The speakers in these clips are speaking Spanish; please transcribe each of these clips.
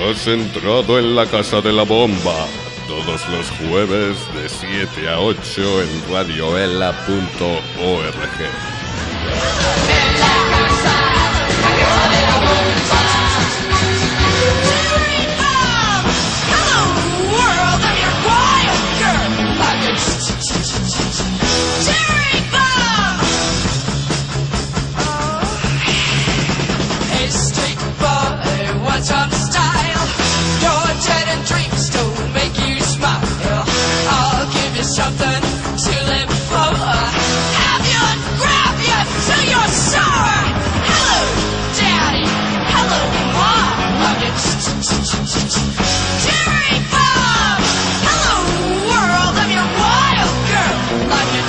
Has entrado en la Casa de la Bomba, todos los jueves de 7 a 8 en radioela.org. Something to live for. Have you and grab you till you're sour. Hello, Daddy. Hello, Mom. Love you. Jerry Bob. Hello, world. I'm your wild girl. Love you.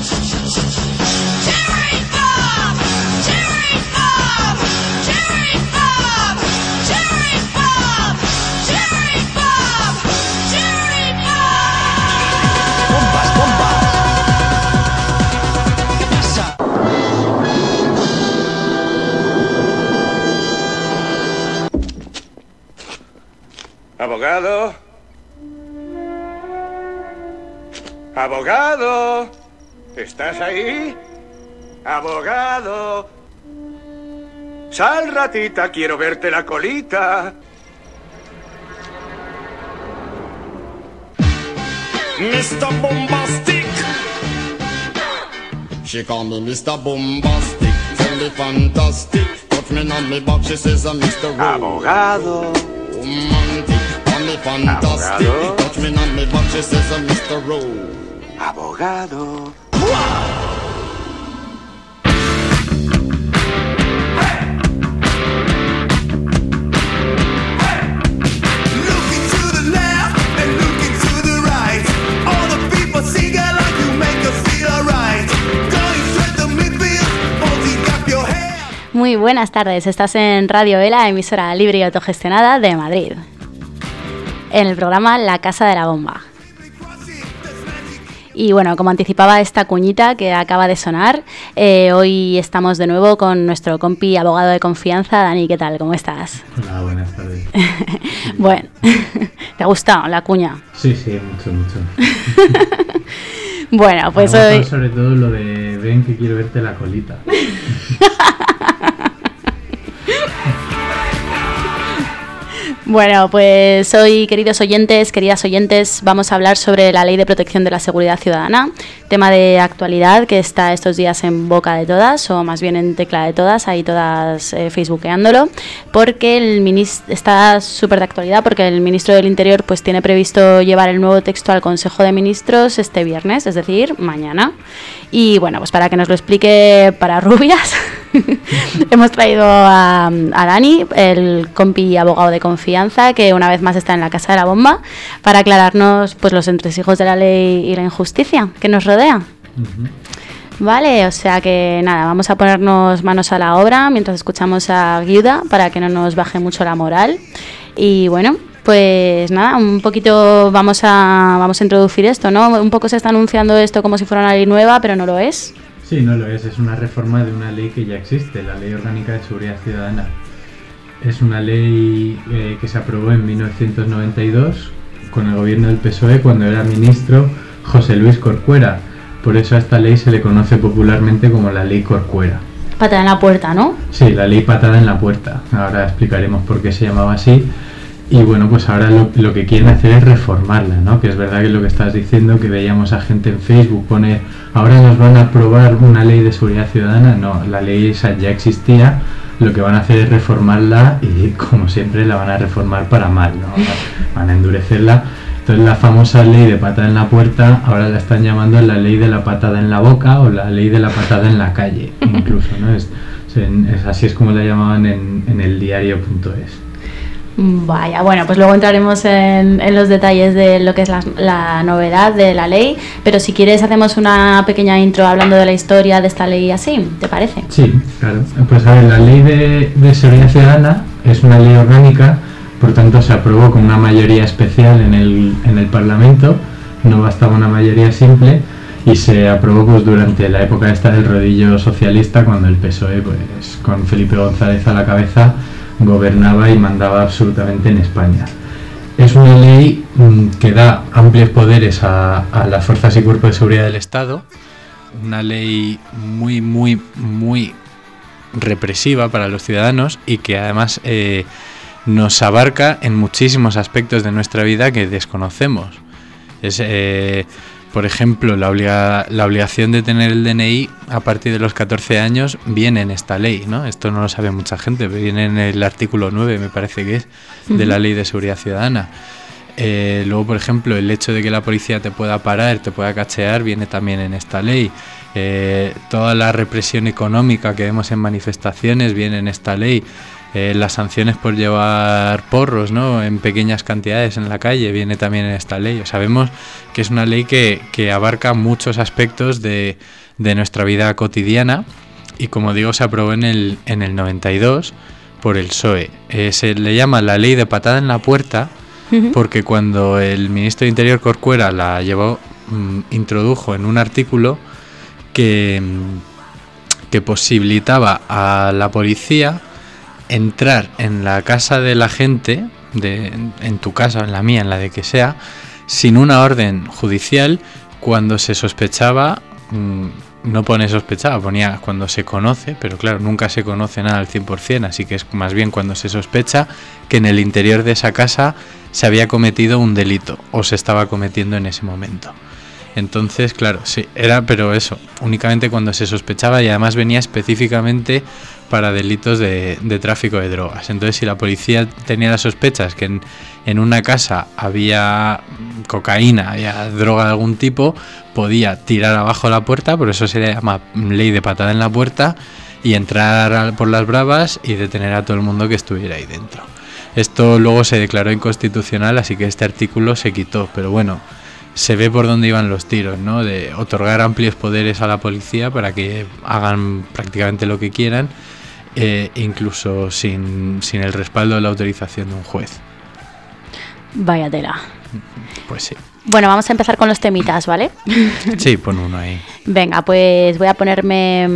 Jerry Bob. Jerry Bob. Jerry Bob. Jerry Bob. Jerry Bob. Jerry Bob. Abogado. Abogado. ¿Estás ahí? Abogado. Sal, ratita, quiero verte la colita. Mr. Bombastic. She call me Mr. Bombastic. Tell me fantastic. Touch me on me back, she says I'm Mr. Abogado. Romantic. Call me fantastic. Abogado. Touch me on me back, she says I'm Mr. Abogado. Muy buenas tardes, estás en Radio Ela, emisora libre y autogestionada de Madrid, en el programa La Casa de la Bomba. Y bueno, como anticipaba esta cuñita que acaba de sonar, hoy estamos de nuevo con nuestro compi abogado de confianza. Dani, ¿qué tal? ¿Cómo estás? Hola, buenas tardes. Bueno, ¿te ha gustado la cuña? Sí, mucho. Bueno, pues hoy... hoy... sobre todo lo de ven que quiero verte la colita. Bueno, pues hoy, queridas oyentes, vamos a hablar sobre la Ley de Protección de la Seguridad Ciudadana, tema de actualidad que está estos días en boca de todas, o más bien en tecla de todas, ahí todas facebookeándolo, porque está súper de actualidad, porque el ministro del Interior pues tiene previsto llevar el nuevo texto al Consejo de Ministros este viernes, es decir, mañana. Y bueno, pues para que nos lo explique para rubias, hemos traído a Dani, el compi abogado de confianza, que una vez más está en la Casa de la Bomba, para aclararnos pues los entresijos de la ley y la injusticia que nos rodea. Vale, o sea que nada, vamos a ponernos manos a la obra mientras escuchamos a Guiuda para que no nos baje mucho la moral. Y bueno, pues nada, un poquito vamos a introducir esto, ¿no? Un poco se está anunciando esto como si fuera una ley nueva, pero no lo es. Sí, no lo es una reforma de una ley que ya existe, la Ley Orgánica de Seguridad Ciudadana. Es una ley que se aprobó en 1992 con el gobierno del PSOE cuando era ministro José Luis Corcuera. Por eso a esta ley se le conoce popularmente como la Ley Corcuera. Patada en la puerta, ¿no? Sí, la ley patada en la puerta. Ahora explicaremos por qué se llamaba así. Y bueno, pues ahora lo que quieren hacer es reformarla, ¿no? Que es verdad que lo que estás diciendo, que veíamos a gente en Facebook poner, ahora nos van a aprobar una ley de seguridad ciudadana. No, la ley esa ya existía, lo que van a hacer es reformarla y como siempre la van a reformar para mal, ¿no? Van a endurecerla. Entonces la famosa ley de patada en la puerta ahora la están llamando la ley de la patada en la boca o la ley de la patada en la calle, incluso, ¿no? Así es como la llamaban en el diario.es. Vaya, bueno, pues luego entraremos en los detalles de lo que es la novedad de la ley, pero si quieres hacemos una pequeña intro hablando de la historia de esta ley así, ¿te parece? Sí, claro. Pues a ver, la ley de seguridad ciudadana es una ley orgánica, por tanto se aprobó con una mayoría especial en el Parlamento, no bastaba una mayoría simple, y se aprobó pues durante la época esta del rodillo socialista, cuando el PSOE, pues con Felipe González a la cabeza, gobernaba y mandaba absolutamente en España. Es una ley que da amplios poderes a las fuerzas y cuerpos de seguridad del Estado, una ley muy, muy, muy represiva para los ciudadanos y que además nos abarca en muchísimos aspectos de nuestra vida que desconocemos. Es, por ejemplo, la obligación de tener el DNI a partir de los 14 años viene en esta ley, ¿no? Esto no lo sabe mucha gente, pero viene en el artículo 9, me parece que es, de la Ley de Seguridad Ciudadana. Luego, por ejemplo, el hecho de que la policía te pueda parar, te pueda cachear, viene también en esta ley. Toda la represión económica que vemos en manifestaciones viene en esta ley. Las sanciones por llevar porros, ¿no?, en pequeñas cantidades en la calle viene también en esta ley. O sea, vemos que es una ley que abarca muchos aspectos de nuestra vida cotidiana y, como digo, se aprobó en el 92 por el PSOE. Se le llama la ley de patada en la puerta porque cuando el ministro de Interior Corcuera la llevó, introdujo en un artículo que posibilitaba a la policía entrar en la casa de la gente, en tu casa, en la mía, en la de que sea, sin una orden judicial cuando se sospechaba, no pone sospechaba, ponía cuando se conoce, pero claro, nunca se conoce nada al 100%, así que es más bien cuando se sospecha que en el interior de esa casa se había cometido un delito o se estaba cometiendo en ese momento. Entonces, claro, sí, era, pero eso, únicamente cuando se sospechaba y además venía específicamente para delitos de tráfico de drogas. Entonces, si la policía tenía las sospechas que en una casa había cocaína, había droga de algún tipo, podía tirar abajo la puerta, por eso se le llama ley de patada en la puerta, y entrar por las bravas y detener a todo el mundo que estuviera ahí dentro. Esto luego se declaró inconstitucional, así que este artículo se quitó, pero bueno, se ve por dónde iban los tiros, ¿no? De otorgar amplios poderes a la policía para que hagan prácticamente lo que quieran, incluso sin el respaldo de la autorización de un juez. Vaya tela. Pues sí. Bueno, vamos a empezar con los temitas, ¿vale? Sí, pon uno ahí. Venga, pues voy a ponerme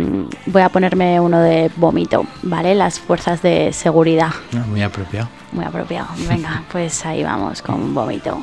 uno de vómito, ¿vale? Las fuerzas de seguridad. Muy apropiado. Muy apropiado. Venga, pues ahí vamos con vómito.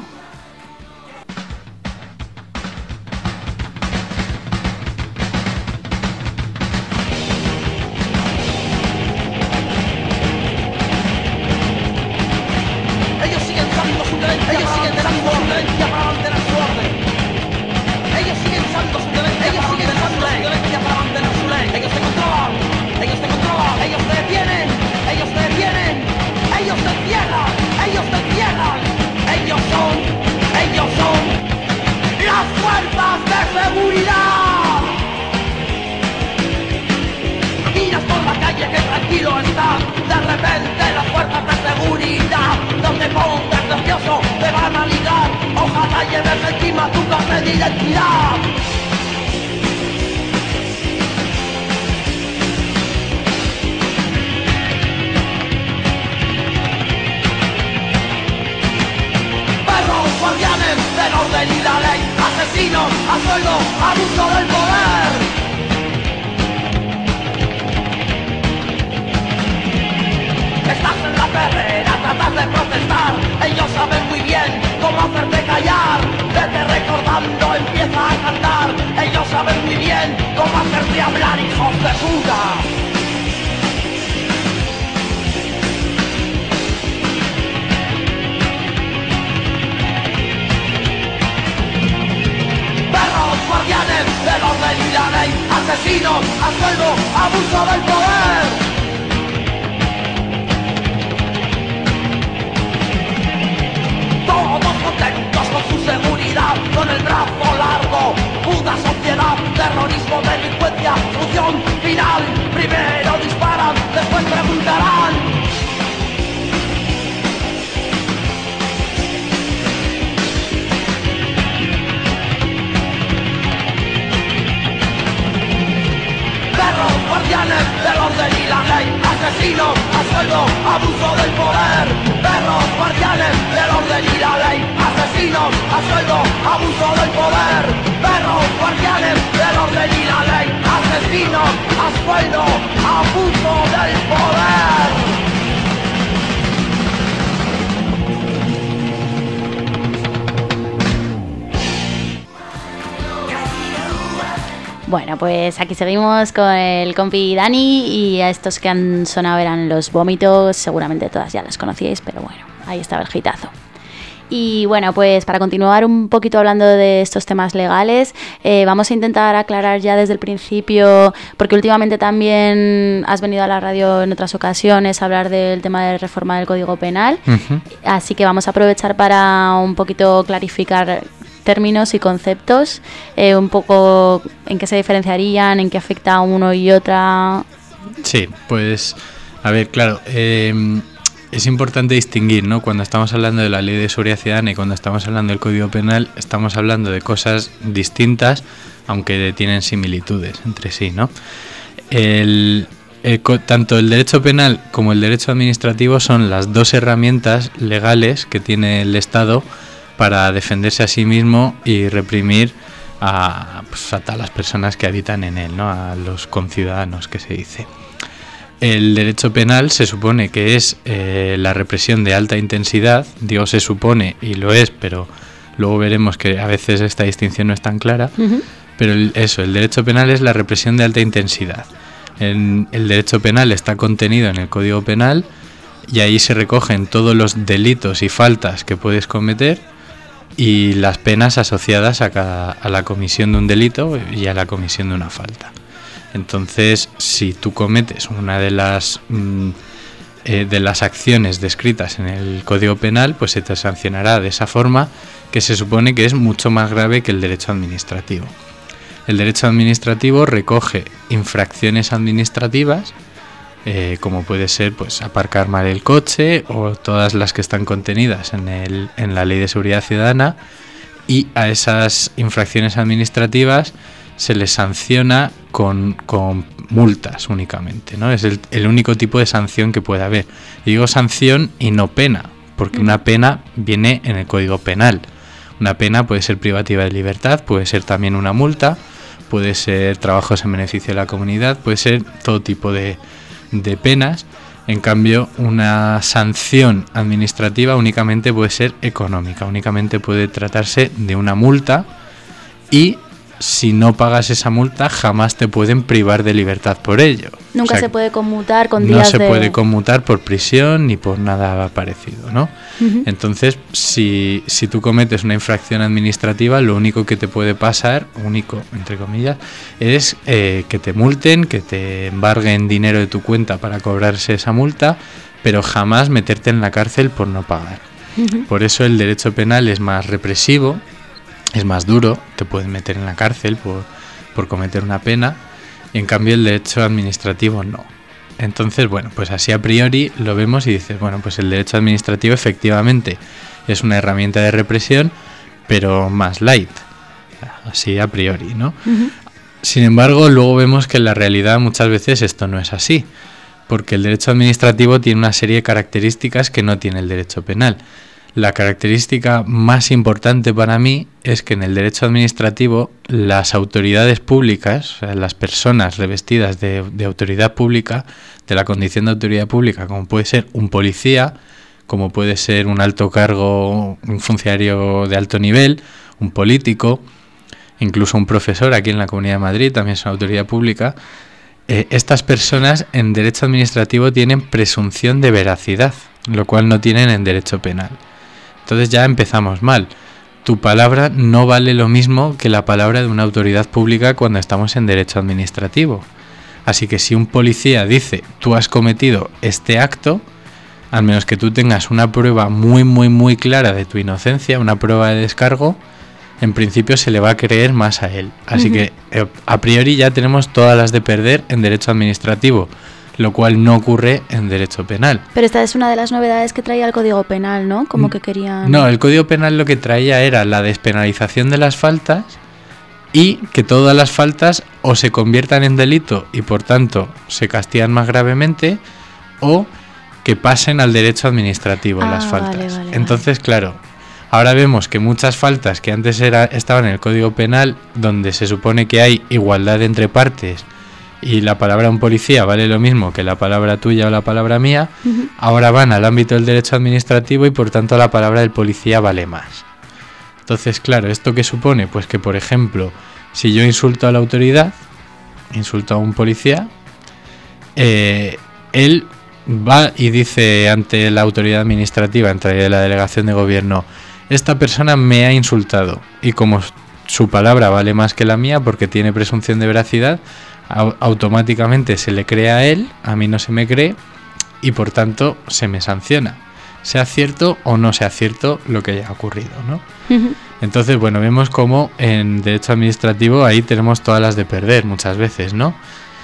Bueno, pues aquí seguimos con el compi Dani y a estos que han sonado eran Los Vómitos, seguramente todas ya las conocíais, pero bueno, ahí estaba el hitazo. Y bueno, pues para continuar un poquito hablando de estos temas legales, vamos a intentar aclarar ya desde el principio, porque últimamente también has venido a la radio en otras ocasiones a hablar del tema de reforma del Código Penal, así que vamos a aprovechar para un poquito clarificar términos y conceptos, un poco en qué se diferenciarían, en qué afecta a uno y otra. Sí, pues a ver, claro, es importante distinguir, ¿no? Cuando estamos hablando de la Ley de Seguridad Ciudadana y cuando estamos hablando del Código Penal, estamos hablando de cosas distintas, aunque tienen similitudes entre sí, ¿no? Tanto el derecho penal como el derecho administrativo son las dos herramientas legales que tiene el Estado para defenderse a sí mismo y reprimir a todas las personas que habitan en él, ¿no? A los conciudadanos, que se dice. El derecho penal se supone que es la represión de alta intensidad, digo se supone y lo es, pero luego veremos que a veces esta distinción no es tan clara, pero el derecho penal es la represión de alta intensidad. El derecho penal está contenido en el Código Penal y ahí se recogen todos los delitos y faltas que puedes cometer y las penas asociadas a la comisión de un delito y a la comisión de una falta. Entonces, si tú cometes una de las acciones descritas en el Código Penal, pues se te sancionará de esa forma, que se supone que es mucho más grave que el derecho administrativo. El derecho administrativo recoge infracciones administrativas, como puede ser pues aparcar mal el coche o todas las que están contenidas en la Ley de Seguridad Ciudadana, y a esas infracciones administrativas se les sanciona con multas únicamente, ¿no? Es el único tipo de sanción que puede haber. Y digo sanción y no pena, porque una pena viene en el Código Penal. Una pena puede ser privativa de libertad, puede ser también una multa, puede ser trabajos en beneficio de la comunidad, puede ser todo tipo de penas. En cambio, una sanción administrativa únicamente puede ser económica, únicamente puede tratarse de una multa, y si no pagas esa multa jamás te pueden privar de libertad por ello. Nunca se puede conmutar con días de... No se puede conmutar por prisión ni por nada parecido, ¿no? Entonces, si tú cometes una infracción administrativa, lo único que te puede pasar, único entre comillas, es que te multen, que te embarguen dinero de tu cuenta para cobrarse esa multa, pero jamás meterte en la cárcel por no pagar. Por eso el derecho penal es más represivo, es más duro, te pueden meter en la cárcel por cometer una pena, y en cambio el derecho administrativo no. Entonces, bueno, pues así a priori lo vemos y dices, bueno, pues el derecho administrativo efectivamente es una herramienta de represión, pero más light, así a priori, ¿no? Sin embargo, luego vemos que en la realidad muchas veces esto no es así, porque el derecho administrativo tiene una serie de características que no tiene el derecho penal. La característica más importante para mí es que en el derecho administrativo las autoridades públicas, o sea, las personas revestidas de autoridad pública, de la condición de autoridad pública, como puede ser un policía, como puede ser un alto cargo, un funcionario de alto nivel, un político, incluso un profesor aquí en la Comunidad de Madrid, también es una autoridad pública. Estas personas en derecho administrativo tienen presunción de veracidad, lo cual no tienen en derecho penal. Entonces ya empezamos mal. Tu palabra no vale lo mismo que la palabra de una autoridad pública cuando estamos en derecho administrativo. Así que si un policía dice, tú has cometido este acto, al menos que tú tengas una prueba muy, muy, muy clara de tu inocencia, una prueba de descargo, en principio se le va a creer más a él. Así que a priori ya tenemos todas las de perder en derecho administrativo, lo cual no ocurre en derecho penal. Pero esta es una de las novedades que traía el Código Penal, ¿no? Como que querían... No, el Código Penal lo que traía era la despenalización de las faltas y que todas las faltas o se conviertan en delito y por tanto se castigan más gravemente, o que pasen al derecho administrativo las faltas. Vale. Entonces, claro, ahora vemos que muchas faltas que antes estaban en el Código Penal, donde se supone que hay igualdad entre partes y la palabra de un policía vale lo mismo que la palabra tuya o la palabra mía, ahora van al ámbito del derecho administrativo y por tanto la palabra del policía vale más. Entonces, claro, ¿esto qué supone? Pues que, por ejemplo, Si yo insulto a la autoridad, insulto a un policía, él va y dice ante la autoridad administrativa, ante la delegación de gobierno, esta persona me ha insultado, y como su palabra vale más que la mía porque tiene presunción de veracidad, automáticamente se le cree a él, a mí no se me cree, y por tanto se me sanciona, sea cierto o no sea cierto lo que haya ocurrido, ¿no? Entonces, bueno, vemos como en derecho administrativo ahí tenemos todas las de perder muchas veces, ¿no?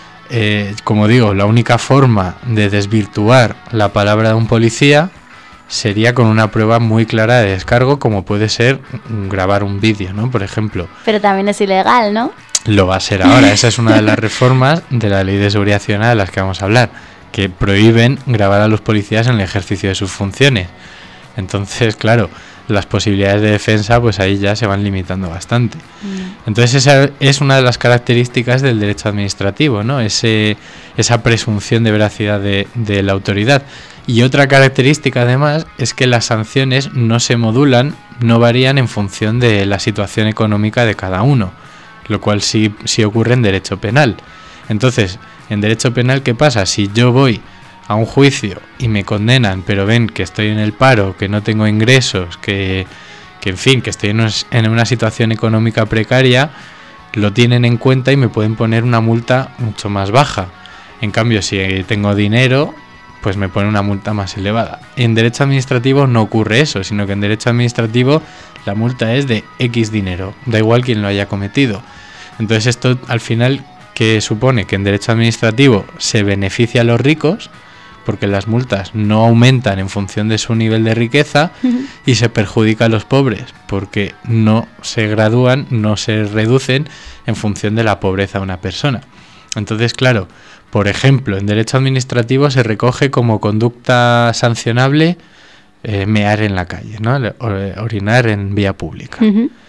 Como digo, la única forma de desvirtuar la palabra de un policía sería con una prueba muy clara de descargo, como puede ser grabar un vídeo, ¿no? Por ejemplo. Pero también es ilegal, ¿no? Lo va a ser ahora. Esa es una de las reformas de la Ley de Seguridad Ciudadana de las que vamos a hablar, que prohíben grabar a los policías en el ejercicio de sus funciones. Entonces, claro, las posibilidades de defensa, pues ahí ya se van limitando bastante. Entonces esa es una de las características del derecho administrativo, ¿no? Esa presunción de veracidad de la autoridad. Y otra característica además es que las sanciones no se modulan, no varían en función de la situación económica de cada uno, lo cual sí ocurre en derecho penal. Entonces, en derecho penal, ¿qué pasa? Si yo voy a un juicio y me condenan, pero ven que estoy en el paro, que no tengo ingresos, que en fin, que estoy en una situación económica precaria, lo tienen en cuenta y me pueden poner una multa mucho más baja. En cambio, si tengo dinero, pues me ponen una multa más elevada. En derecho administrativo no ocurre eso, sino que en derecho administrativo la multa es de X dinero, da igual quién lo haya cometido. Entonces esto al final, ¿qué supone? Que en derecho administrativo se beneficia a los ricos, porque las multas no aumentan en función de su nivel de riqueza, y se perjudica a los pobres porque no se gradúan, no se reducen en función de la pobreza de una persona. Entonces, claro, por ejemplo, en derecho administrativo se recoge como conducta sancionable mear en la calle, ¿no? Orinar en vía pública.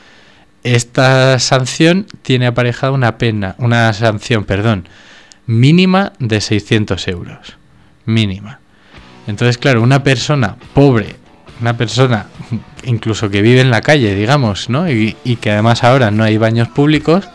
Esta sanción tiene aparejada una sanción mínima de 600 euros. Mínima. Entonces, claro, una persona pobre, una persona incluso que vive en la calle, digamos, ¿no? Y que además ahora no hay baños públicos,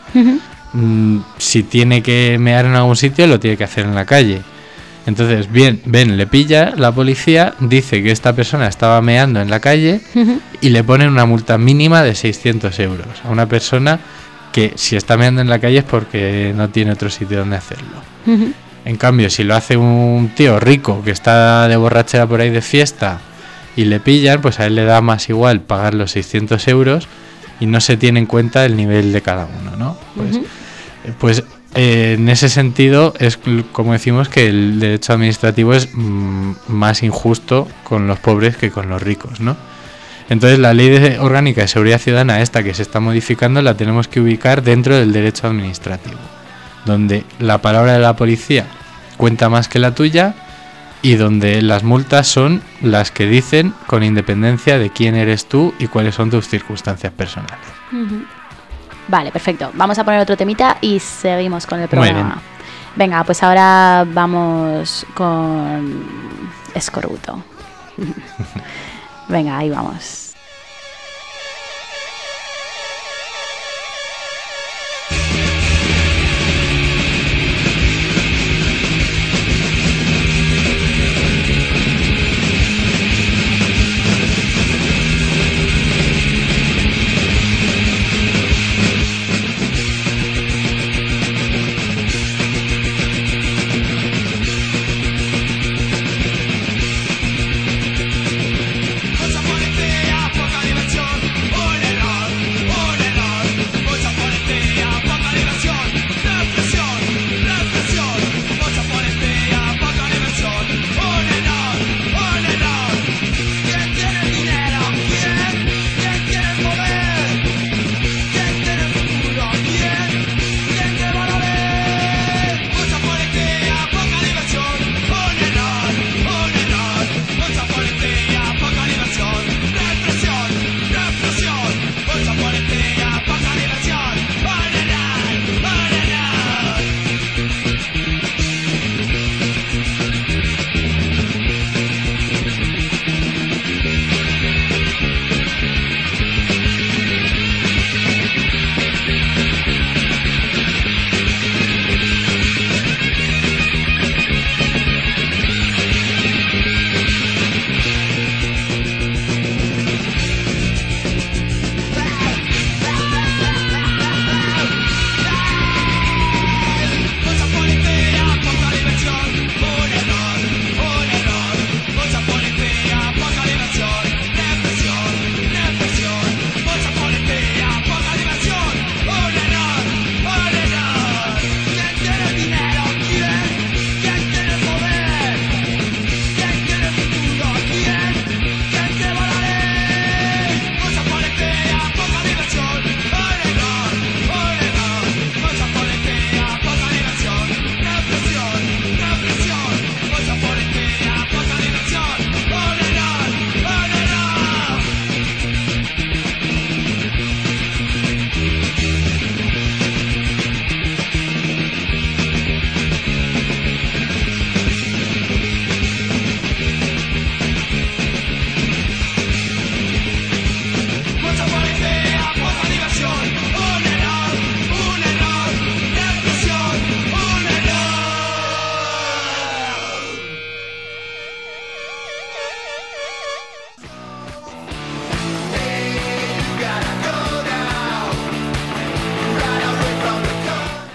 si tiene que mear en algún sitio, lo tiene que hacer en la calle. Entonces, le pilla la policía, dice que esta persona estaba meando en la calle y le ponen una multa mínima de 600 euros a una persona que si está meando en la calle es porque no tiene otro sitio donde hacerlo. En cambio, si lo hace un tío rico que está de borrachera por ahí de fiesta y le pillan, pues a él le da más igual pagar los 600 euros y no se tiene en cuenta el nivel de cada uno, ¿no? Pues en ese sentido es como decimos que el derecho administrativo es más injusto con los pobres que con los ricos, ¿no? Entonces la Ley Orgánica de Seguridad Ciudadana, esta que se está modificando, la tenemos que ubicar dentro del derecho administrativo, donde la palabra de la policía cuenta más que la tuya y donde las multas son las que dicen con independencia de quién eres tú y cuáles son tus circunstancias personales. Vale, perfecto. Vamos a poner otro temita y seguimos con el Muy programa. bien. Venga, pues ahora vamos con Escorbuto. Venga, ahí vamos. Cause I'm gonna be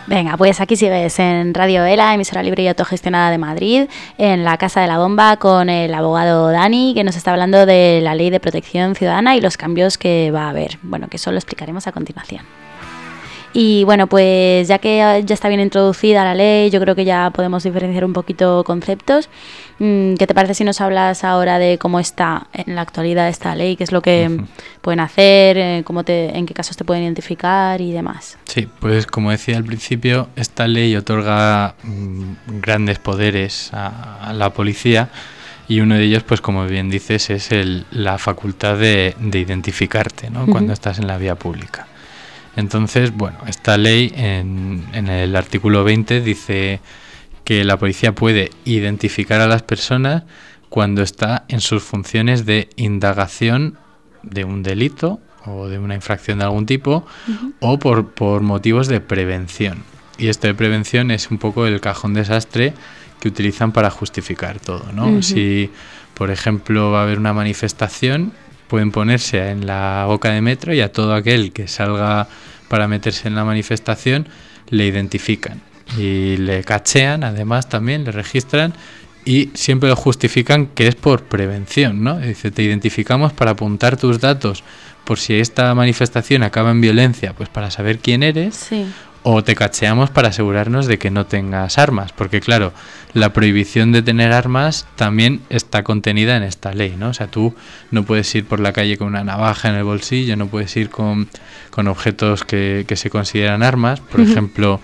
Venga, pues aquí sigues en Radio ELA, emisora libre y autogestionada de Madrid, en la Casa de la Bomba, con el abogado Dani, que nos está hablando de la Ley de Protección Ciudadana y los cambios que va a haber. Bueno, que eso lo explicaremos a continuación. Y bueno, pues ya que ya está bien introducida la ley, yo creo que ya podemos diferenciar un poquito conceptos. ¿Qué te parece si nos hablas ahora de cómo está en la actualidad esta ley? ¿Qué es lo que pueden hacer? En qué casos te pueden identificar y demás? Sí, pues como decía al principio, esta ley otorga grandes poderes a la policía, y uno de ellos, pues como bien dices, es la facultad de identificarte, ¿no? Cuando estás en la vía pública. Entonces, bueno, esta ley en el artículo 20 dice que la policía puede identificar a las personas cuando está en sus funciones de indagación de un delito o de una infracción de algún tipo, o por motivos de prevención. Y esto de prevención es un poco el cajón desastre que utilizan para justificar todo, ¿no? Si, por ejemplo, va a haber una manifestación, pueden ponerse en la boca de metro y a todo aquel que salga para meterse en la manifestación le identifican y le cachean, además también le registran, y siempre lo justifican que es por prevención, ¿no? Dice, te identificamos para apuntar tus datos por si esta manifestación acaba en violencia, pues para saber quién eres. Sí. O te cacheamos para asegurarnos de que no tengas armas, porque claro, la prohibición de tener armas también está contenida en esta ley, ¿no? O sea, tú no puedes ir por la calle con una navaja en el bolsillo, no puedes ir con objetos que se consideran armas. Por ejemplo,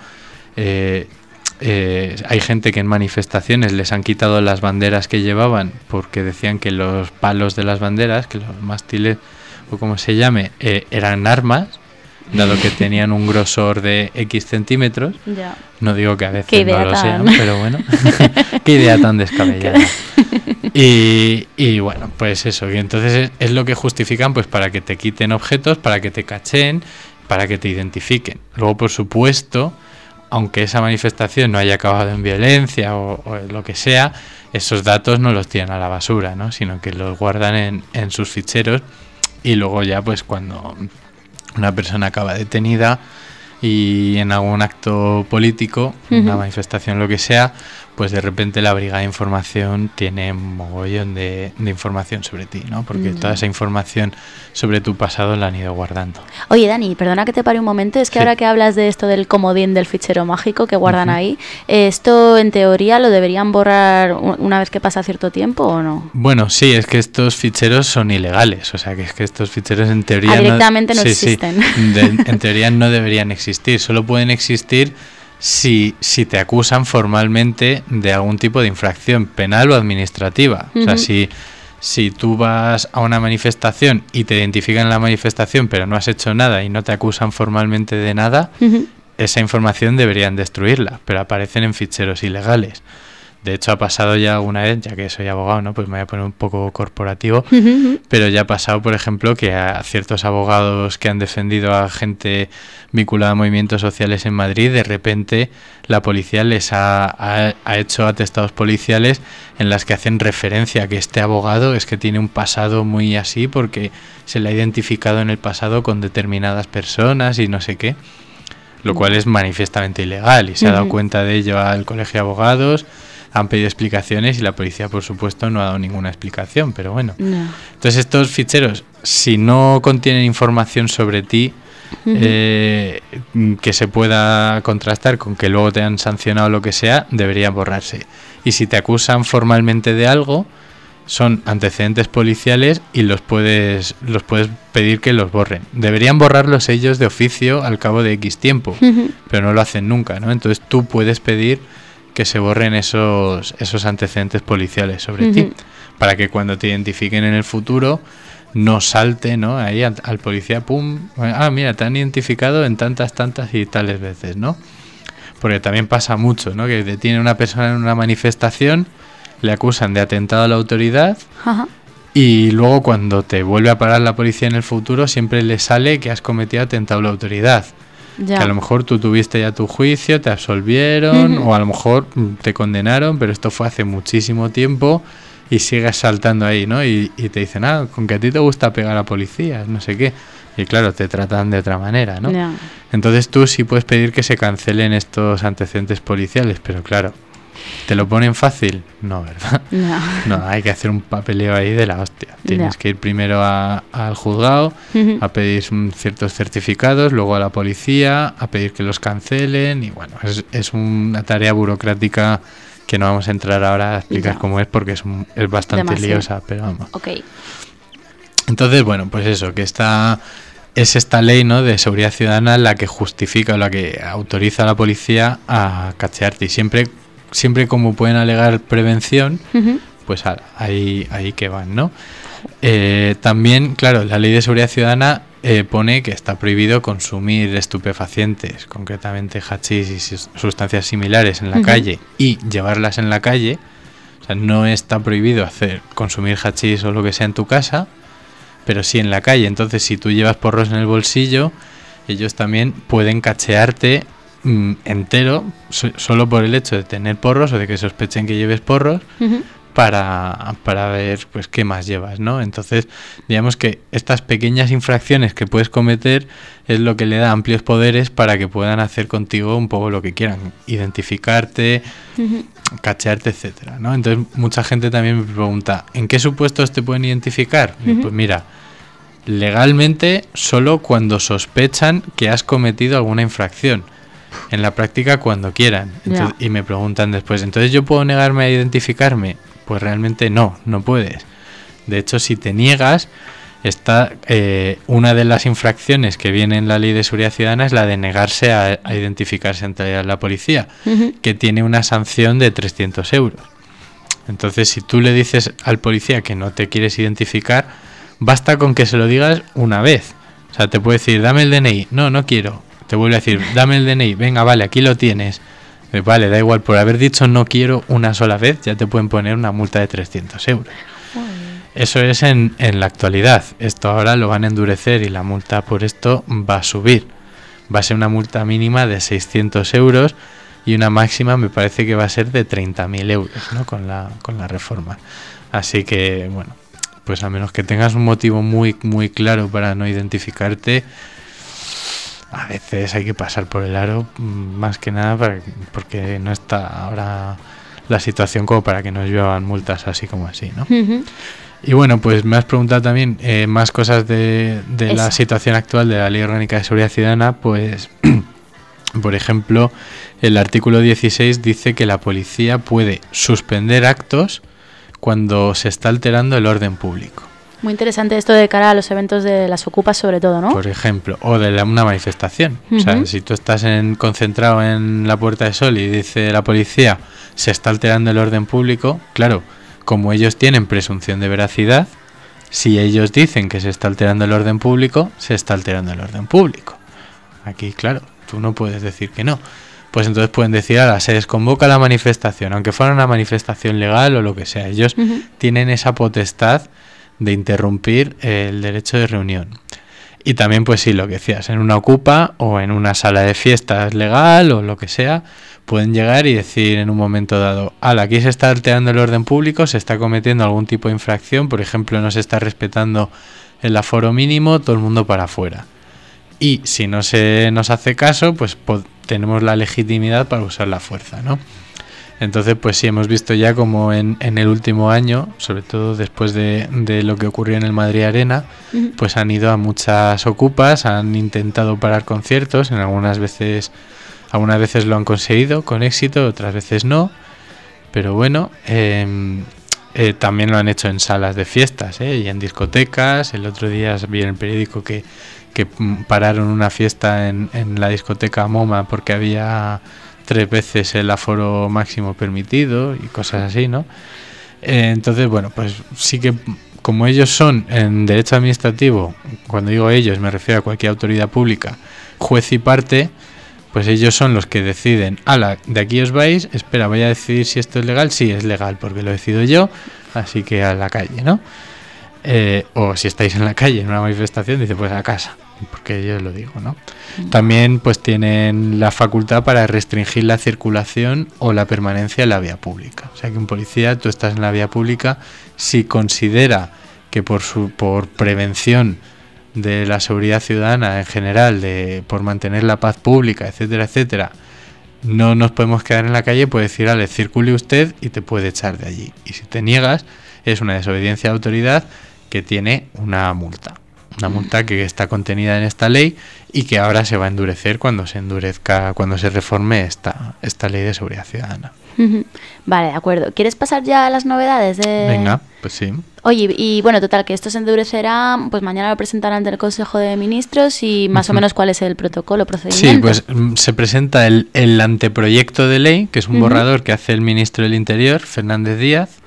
hay gente que en manifestaciones les han quitado las banderas que llevaban porque decían que los palos de las banderas, que los mástiles o como se llame, eran armas, dado que tenían un grosor de X centímetros. Ya. No digo que a veces no lo sean, pero bueno, qué idea tan descabellada. Y bueno, pues eso, y entonces es lo que justifican, pues para que te quiten objetos, para que te cacheen, para que te identifiquen. Luego, por supuesto, aunque esa manifestación no haya acabado en violencia o lo que sea, esos datos no los tiran a la basura, ¿no? Sino que los guardan en sus ficheros, y luego ya pues cuando una persona acaba detenida y en algún acto político, una manifestación, lo que sea, pues de repente la Brigada de Información tiene un mogollón de información sobre ti, ¿no? Porque toda esa información sobre tu pasado la han ido guardando. Oye, Dani, perdona que te pare un momento, es que ahora que hablas de esto del comodín del fichero mágico que guardan ahí, ¿esto en teoría lo deberían borrar una vez que pasa cierto tiempo o no? Bueno, sí, es que estos ficheros son ilegales, o sea que es que estos ficheros en teoría directamente no existen. En teoría no deberían existir, solo pueden existir si te acusan formalmente de algún tipo de infracción penal o administrativa. O sea, si tú vas a una manifestación y te identifican en la manifestación pero no has hecho nada y no te acusan formalmente de nada, esa información deberían destruirla, pero aparecen en ficheros ilegales. De hecho, ha pasado ya alguna vez, ya que soy abogado, ¿no? Pues me voy a poner un poco corporativo, pero ya ha pasado, por ejemplo, que a ciertos abogados que han defendido a gente vinculada a movimientos sociales en Madrid, de repente la policía les ha hecho atestados policiales en las que hacen referencia a que este abogado es que tiene un pasado muy así porque se le ha identificado en el pasado con determinadas personas y no sé qué, lo cual es manifiestamente ilegal, y se ha dado cuenta de ello al Colegio de Abogados. Han pedido explicaciones y la policía, por supuesto, no ha dado ninguna explicación, pero bueno. No. Entonces, estos ficheros, si no contienen información sobre ti, que se pueda contrastar con que luego te han sancionado o lo que sea, deberían borrarse. Y si te acusan formalmente de algo, son antecedentes policiales y los puedes pedir que los borren. Deberían borrarlos ellos de oficio al cabo de X tiempo, pero no lo hacen nunca, ¿no? Entonces tú puedes pedir que se borren esos antecedentes policiales sobre ti, para que cuando te identifiquen en el futuro no salte, ¿no? Ahí al policía, pum, mira, te han identificado en tantas y tales veces, ¿no? Porque también pasa mucho, ¿no? Que detiene una persona en una manifestación, le acusan de atentado a la autoridad, y luego cuando te vuelve a parar la policía en el futuro siempre le sale que has cometido atentado a la autoridad. Ya. Que a lo mejor tú tuviste ya tu juicio, te absolvieron, o a lo mejor te condenaron, pero esto fue hace muchísimo tiempo y sigues saltando ahí, ¿no? Y te dicen, con que a ti te gusta pegar a policías, no sé qué. Y claro, te tratan de otra manera, ¿no? Ya. Entonces tú sí puedes pedir que se cancelen estos antecedentes policiales, pero claro, ¿te lo ponen fácil? No, ¿verdad? No. No, hay que hacer un papeleo ahí de la hostia. Tienes Ya. que ir primero al juzgado Ujú. a pedir ciertos certificados, luego a la policía a pedir que los cancelen y bueno, es una tarea burocrática que no vamos a entrar ahora a explicar Ya. cómo es porque es bastante Demasiado. liosa, pero vamos. Ok. Entonces, bueno, pues eso, que es esta ley, ¿no?, de seguridad ciudadana la que justifica o la que autoriza a la policía a cachearte y siempre como pueden alegar prevención, Ujú. pues ahí que van, ¿no? También, claro, la ley de seguridad ciudadana pone que está prohibido consumir estupefacientes, concretamente hachís y sustancias similares en la Ujú. calle y llevarlas en la calle. O sea, no está prohibido consumir hachís o lo que sea en tu casa, pero sí en la calle. Entonces, si tú llevas porros en el bolsillo, ellos también pueden cachearte entero, solo por el hecho de tener porros o de que sospechen que lleves porros, Ujú. para ver pues qué más llevas, ¿no? Entonces, digamos que estas pequeñas infracciones que puedes cometer es lo que le da amplios poderes para que puedan hacer contigo un poco lo que quieran, identificarte, Ujú. cachearte, etcétera, ¿no? Entonces, mucha gente también me pregunta, ¿en qué supuestos te pueden identificar? Ujú. Pues mira, legalmente solo cuando sospechan que has cometido alguna infracción. En la práctica cuando quieran. Entonces, Ya. y me preguntan después, ¿entonces yo puedo negarme a identificarme? Pues realmente no puedes. De hecho, si te niegas, está una de las infracciones que viene en la ley de seguridad ciudadana es la de negarse a identificarse ante la policía, Ujú. que tiene una sanción de 300 euros. Entonces, si tú le dices al policía que no te quieres identificar, basta con que se lo digas una vez. O sea, te puede decir, dame el DNI. No quiero. Te vuelve a decir, dame el DNI. Venga, vale, aquí lo tienes. Vale, da igual, por haber dicho no quiero una sola vez, ya te pueden poner una multa de 300 euros. Eso es en la actualidad. Esto ahora lo van a endurecer y la multa por esto va a subir. Va a ser una multa mínima de 600 euros y una máxima me parece que va a ser de 30.000 euros, ¿no?, con la reforma. Así que, bueno, pues a menos que tengas un motivo muy, muy claro para no identificarte, a veces hay que pasar por el aro, más que nada porque no está ahora la situación como para que nos lluevan multas así como así, ¿no? Ujú. Y bueno, pues me has preguntado también más cosas de la Eso. situación actual de la Ley Orgánica de Seguridad Ciudadana, pues por ejemplo, el artículo 16 dice que la policía puede suspender actos cuando se está alterando el orden público. Muy interesante esto de cara a los eventos de las ocupas sobre todo, ¿no? Por ejemplo, o de una manifestación. O sea, Ujú. si tú estás concentrado en la Puerta de Sol y dice la policía se está alterando el orden público, claro, como ellos tienen presunción de veracidad, si ellos dicen que se está alterando el orden público, se está alterando el orden público. Aquí, claro, tú no puedes decir que no. Pues entonces pueden decir, ahora se desconvoca la manifestación, aunque fuera una manifestación legal o lo que sea. Ellos Ujú. tienen esa potestad de interrumpir el derecho de reunión. Y también, pues sí, lo que decías, en una ocupa o en una sala de fiestas legal o lo que sea, pueden llegar y decir en un momento dado, aquí se está alterando el orden público, se está cometiendo algún tipo de infracción, por ejemplo, no se está respetando el aforo mínimo, todo el mundo para afuera. Y si no se nos hace caso, pues tenemos la legitimidad para usar la fuerza, ¿no? Entonces, pues sí, hemos visto ya como en el último año, sobre todo después de lo que ocurrió en el Madrid Arena, Ujú. pues han ido a muchas ocupas, han intentado parar conciertos, algunas veces lo han conseguido con éxito, otras veces no, pero bueno, también lo han hecho en salas de fiestas y en discotecas. El otro día vi en el periódico que pararon una fiesta en la discoteca MoMA porque había 3 veces el aforo máximo permitido y cosas así, ¿no? Entonces, bueno, pues sí que como ellos son en derecho administrativo, cuando digo ellos me refiero a cualquier autoridad pública, juez y parte, pues ellos son los que deciden, de aquí os vais, espera, voy a decidir si esto es legal, sí es legal porque lo decido yo, así que a la calle, ¿no? o si estáis en la calle en una manifestación, dice pues a casa, porque yo lo digo, ¿no? También pues tienen la facultad para restringir la circulación o la permanencia en la vía pública. O sea que un policía, tú estás en la vía pública, si considera que por prevención de la seguridad ciudadana en general, por mantener la paz pública, etcétera, etcétera, no nos podemos quedar en la calle, puede decir, ale, circule usted y te puede echar de allí. Y si te niegas, es una desobediencia de autoridad que tiene una multa que está contenida en esta ley y que ahora se va a endurecer cuando se reforme esta ley de seguridad ciudadana. Vale, de acuerdo. ¿Quieres pasar ya a las novedades? Venga, pues sí. Oye, y bueno, total, que esto se endurecerá, pues mañana lo presentarán ante el Consejo de Ministros y más o menos cuál es el protocolo, procedimiento. Sí, pues se presenta el anteproyecto de ley, que es un borrador que hace el ministro del Interior, Fernández Díaz.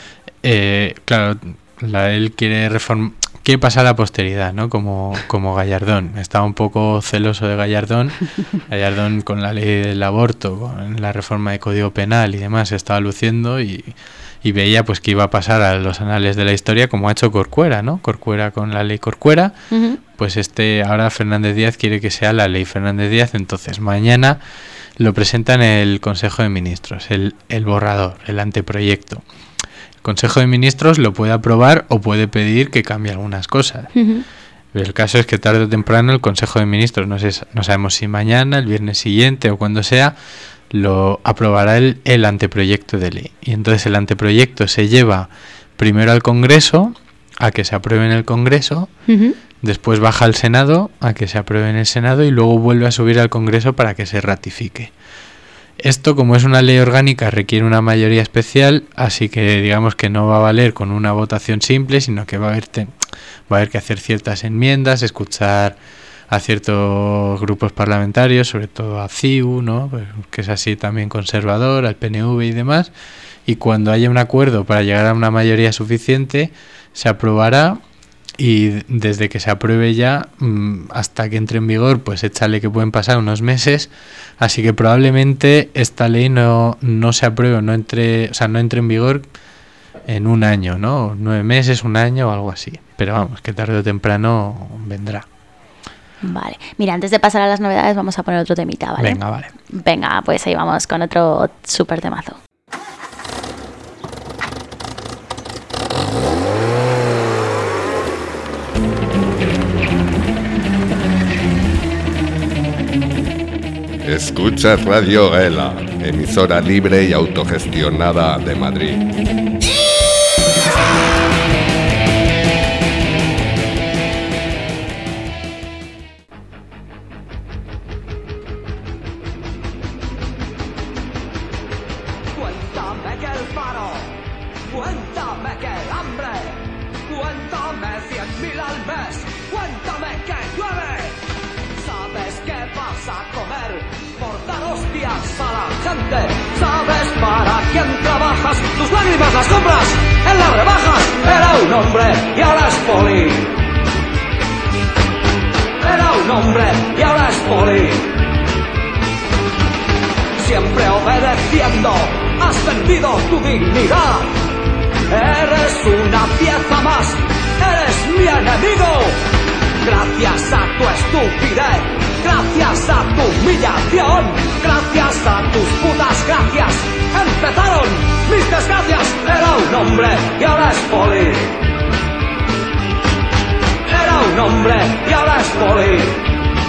Claro, él quiere pasar a la posteridad, ¿no? Como Gallardón. Estaba un poco celoso de Gallardón. Gallardón con la ley del aborto, con la reforma de Código Penal y demás, estaba luciendo y veía pues que iba a pasar a los anales de la historia como ha hecho Corcuera, ¿no? Corcuera con la ley Corcuera. Pues ahora Fernández Díaz quiere que sea la ley Fernández Díaz. Entonces mañana lo presenta en el Consejo de Ministros, el borrador, el anteproyecto. Consejo de Ministros lo puede aprobar o puede pedir que cambie algunas cosas. El caso es que tarde o temprano el Consejo de Ministros, no sabemos si mañana, el viernes siguiente o cuando sea, lo aprobará el anteproyecto de ley. Y entonces el anteproyecto se lleva primero al Congreso, a que se apruebe en el Congreso, después baja al Senado, a que se apruebe en el Senado y luego vuelve a subir al Congreso para que se ratifique. Esto, como es una ley orgánica, requiere una mayoría especial, así que digamos que no va a valer con una votación simple, sino que va a haber que hacer ciertas enmiendas, escuchar a ciertos grupos parlamentarios, sobre todo a CIU, ¿no? Pues, que es así también conservador, al PNV y demás, y cuando haya un acuerdo para llegar a una mayoría suficiente, se aprobará. Y desde que se apruebe ya hasta que entre en vigor, pues échale que pueden pasar unos meses, así que probablemente esta ley no se apruebe, no entre en vigor en un año, ¿no? 9 meses, un año o algo así, pero vamos, que tarde o temprano vendrá. Vale, mira, antes de pasar a las novedades vamos a poner otro temita, ¿vale? Venga, vale. Venga, pues ahí vamos con otro súper temazo. Escucha Radio ELA, emisora libre y autogestionada de Madrid. Cuéntame que el paro, cuéntame que el hambre, cuéntame 100.000 al mes, cuéntame que llueve. ¿Sabes qué vas a comer por dar hostias a la gente? ¿Sabes para quién trabajas? Tus lágrimas las compras en las rebajas. Era un hombre y ahora es poli. Era un hombre y ahora es poli. Siempre obedeciendo, has vendido tu dignidad. Eres una pieza más, eres mi enemigo. Gracias a tu estupidez, gracias a tu humillación, gracias a tus putas gracias, empezaron mis desgracias. Era un hombre y ahora es poli. Era un hombre y ahora es poli.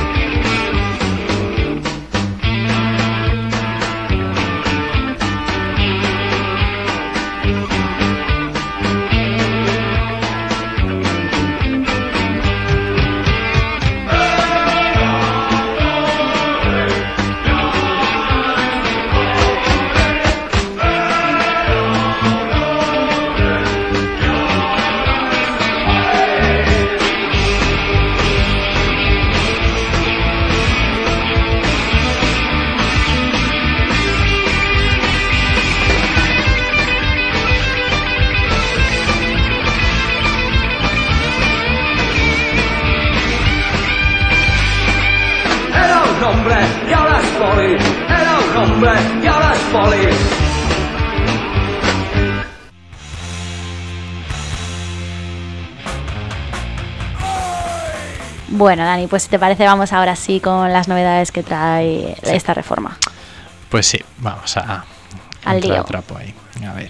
Y ahora es poli. Bueno, Dani, pues si te parece vamos ahora sí con las novedades que trae esta reforma. Pues sí, vamos a Al entrar lío. trapo ahí. A ver.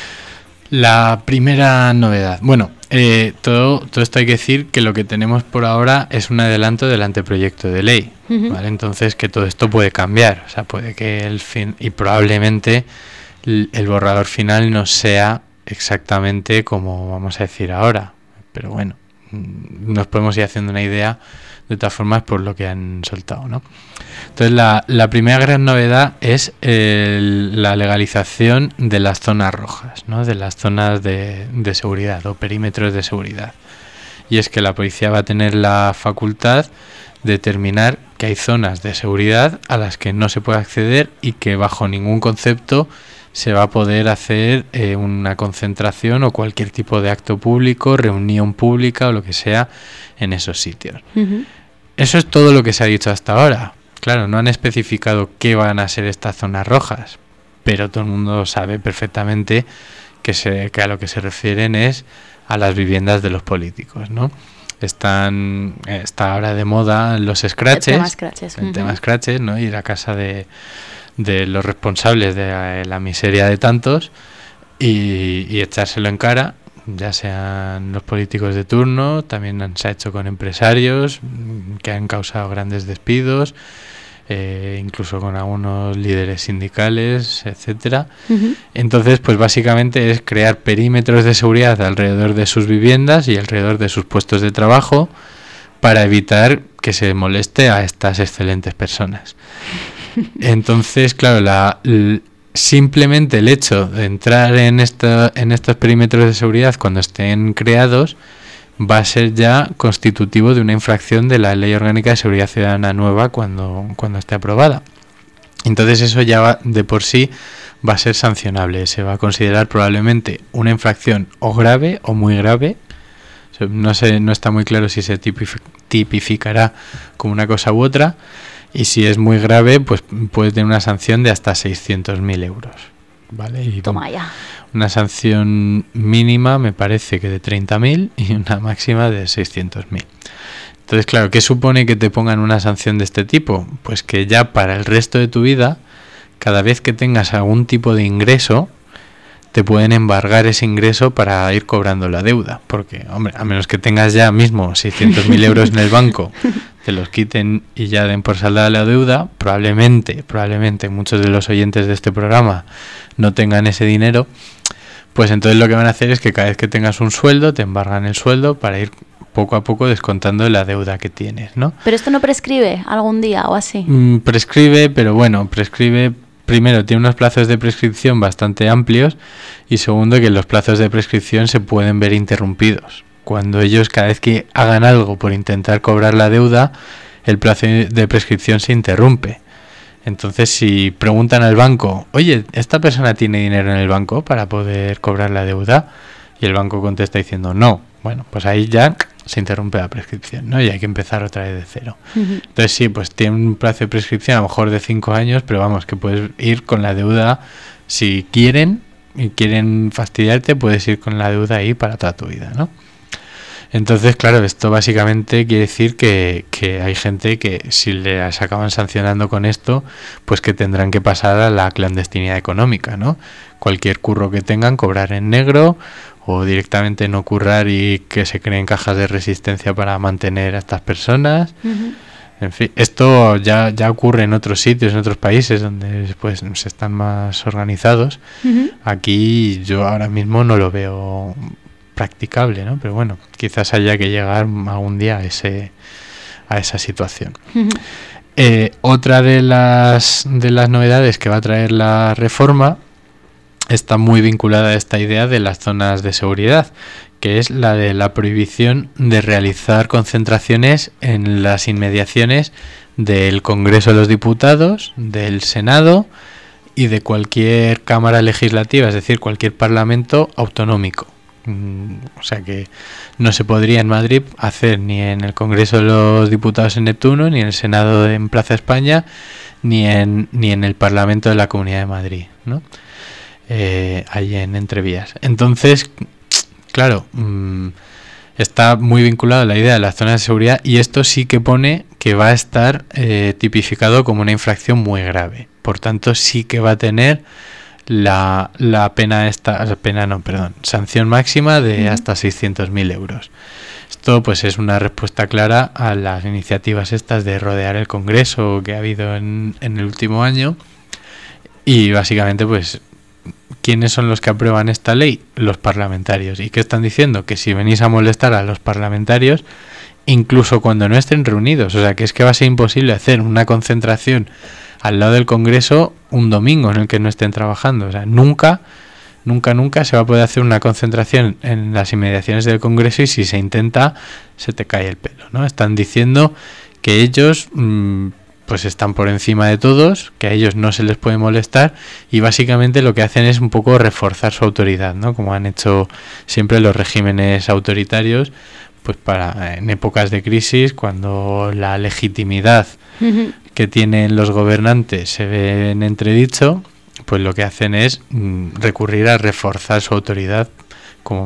La primera novedad. Bueno, todo esto hay que decir que lo que tenemos por ahora es un adelanto del anteproyecto de ley, ¿vale? Entonces que todo esto puede cambiar, o sea, puede que el fin y probablemente el borrador final no sea exactamente como vamos a decir ahora, pero bueno, nos podemos ir haciendo una idea de todas formas por lo que han soltado, ¿no? Entonces la primera gran novedad es la legalización de las zonas rojas, ¿no? De las zonas de seguridad o perímetros de seguridad. Y es que la policía va a tener la facultad de determinar que hay zonas de seguridad a las que no se puede acceder y que bajo ningún concepto se va a poder hacer una concentración o cualquier tipo de acto público, reunión pública o lo que sea en esos sitios. Eso es todo lo que se ha dicho hasta ahora. Claro, no han especificado qué van a ser estas zonas rojas, pero todo el mundo sabe perfectamente que a lo que se refieren es a las viviendas de los políticos, ¿no? Está ahora de moda los scratches, el tema scratches, ¿no? Ir a casa de los responsables de la miseria de tantos y echárselo en cara, ya sean los políticos de turno, también se ha hecho con empresarios que han causado grandes despidos, incluso con algunos líderes sindicales, etcétera. Entonces, pues básicamente es crear perímetros de seguridad alrededor de sus viviendas y alrededor de sus puestos de trabajo para evitar que se moleste a estas excelentes personas. Entonces, claro, simplemente el hecho de entrar en estos perímetros de seguridad cuando estén creados va a ser ya constitutivo de una infracción de la Ley Orgánica de Seguridad Ciudadana nueva cuando esté aprobada. Entonces eso ya de por sí va a ser sancionable, se va a considerar probablemente una infracción o grave o muy grave. No está muy claro si se tipificará como una cosa u otra, y si es muy grave pues puede tener una sanción de hasta 600.000 euros. ¿Vale? Y Toma ya. Una sanción mínima me parece que de 30.000 y una máxima de 600.000. Entonces, claro, ¿qué supone que te pongan una sanción de este tipo? Pues que ya para el resto de tu vida, cada vez que tengas algún tipo de ingreso, te pueden embargar ese ingreso para ir cobrando la deuda. Porque, hombre, a menos que tengas ya mismo 600.000 euros en el banco, te los quiten y ya den por saldada la deuda, probablemente muchos de los oyentes de este programa no tengan ese dinero, pues entonces lo que van a hacer es que cada vez que tengas un sueldo, te embargan el sueldo para ir poco a poco descontando la deuda que tienes, ¿no? ¿Pero esto no prescribe algún día o así? Prescribe, pero bueno, primero, tiene unos plazos de prescripción bastante amplios y segundo, que los plazos de prescripción se pueden ver interrumpidos. Cuando ellos, cada vez que hagan algo por intentar cobrar la deuda, el plazo de prescripción se interrumpe. Entonces, si preguntan al banco, oye, ¿esta persona tiene dinero en el banco para poder cobrar la deuda? Y el banco contesta diciendo no. Bueno, pues ahí ya se interrumpe la prescripción, ¿no? Y hay que empezar otra vez de cero. Entonces sí, pues tiene un plazo de prescripción a lo mejor de 5 años, pero vamos, que puedes ir con la deuda, si quieren fastidiarte, puedes ir con la deuda ahí para toda tu vida, ¿no? Entonces, claro, esto básicamente quiere decir que hay gente que si les acaban sancionando con esto, pues que tendrán que pasar a la clandestinidad económica, ¿no? Cualquier curro que tengan, cobrar en negro, o directamente no currar y que se creen cajas de resistencia para mantener a estas personas. En fin, esto ya ocurre en otros sitios, en otros países donde pues se están más organizados. Aquí yo ahora mismo no lo veo practicable, ¿no? Pero bueno, quizás haya que llegar algún día a esa situación. Otra de las novedades que va a traer la reforma está muy vinculada a esta idea de las zonas de seguridad, que es la de la prohibición de realizar concentraciones en las inmediaciones del Congreso de los Diputados, del Senado y de cualquier cámara legislativa, es decir, cualquier parlamento autonómico. O sea que no se podría en Madrid hacer ni en el Congreso de los Diputados en Neptuno, ni en el Senado en Plaza España, ni en el Parlamento de la Comunidad de Madrid, ¿no? Allí en Entrevías. Entonces, claro, está muy vinculado a la idea de las zonas de seguridad, y esto sí que pone que va a estar tipificado como una infracción muy grave. Por tanto, sí que va a tener la sanción máxima de hasta 600.000 euros. Esto pues es una respuesta clara a las iniciativas estas de rodear el Congreso que ha habido en el último año, y básicamente pues ¿quiénes son los que aprueban esta ley? Los parlamentarios. ¿Y qué están diciendo? Que si venís a molestar a los parlamentarios, incluso cuando no estén reunidos, o sea que es que va a ser imposible hacer una concentración al lado del Congreso un domingo en el que no estén trabajando. O sea, nunca se va a poder hacer una concentración en las inmediaciones del Congreso, y si se intenta, se te cae el pelo, ¿no? Están diciendo que ellos pues están por encima de todos, que a ellos no se les puede molestar, y básicamente lo que hacen es un poco reforzar su autoridad, ¿no? Como han hecho siempre los regímenes autoritarios, pues en épocas de crisis, cuando la legitimidad que tienen los gobernantes se ve en entredicho, pues lo que hacen es recurrir a reforzar su autoridad como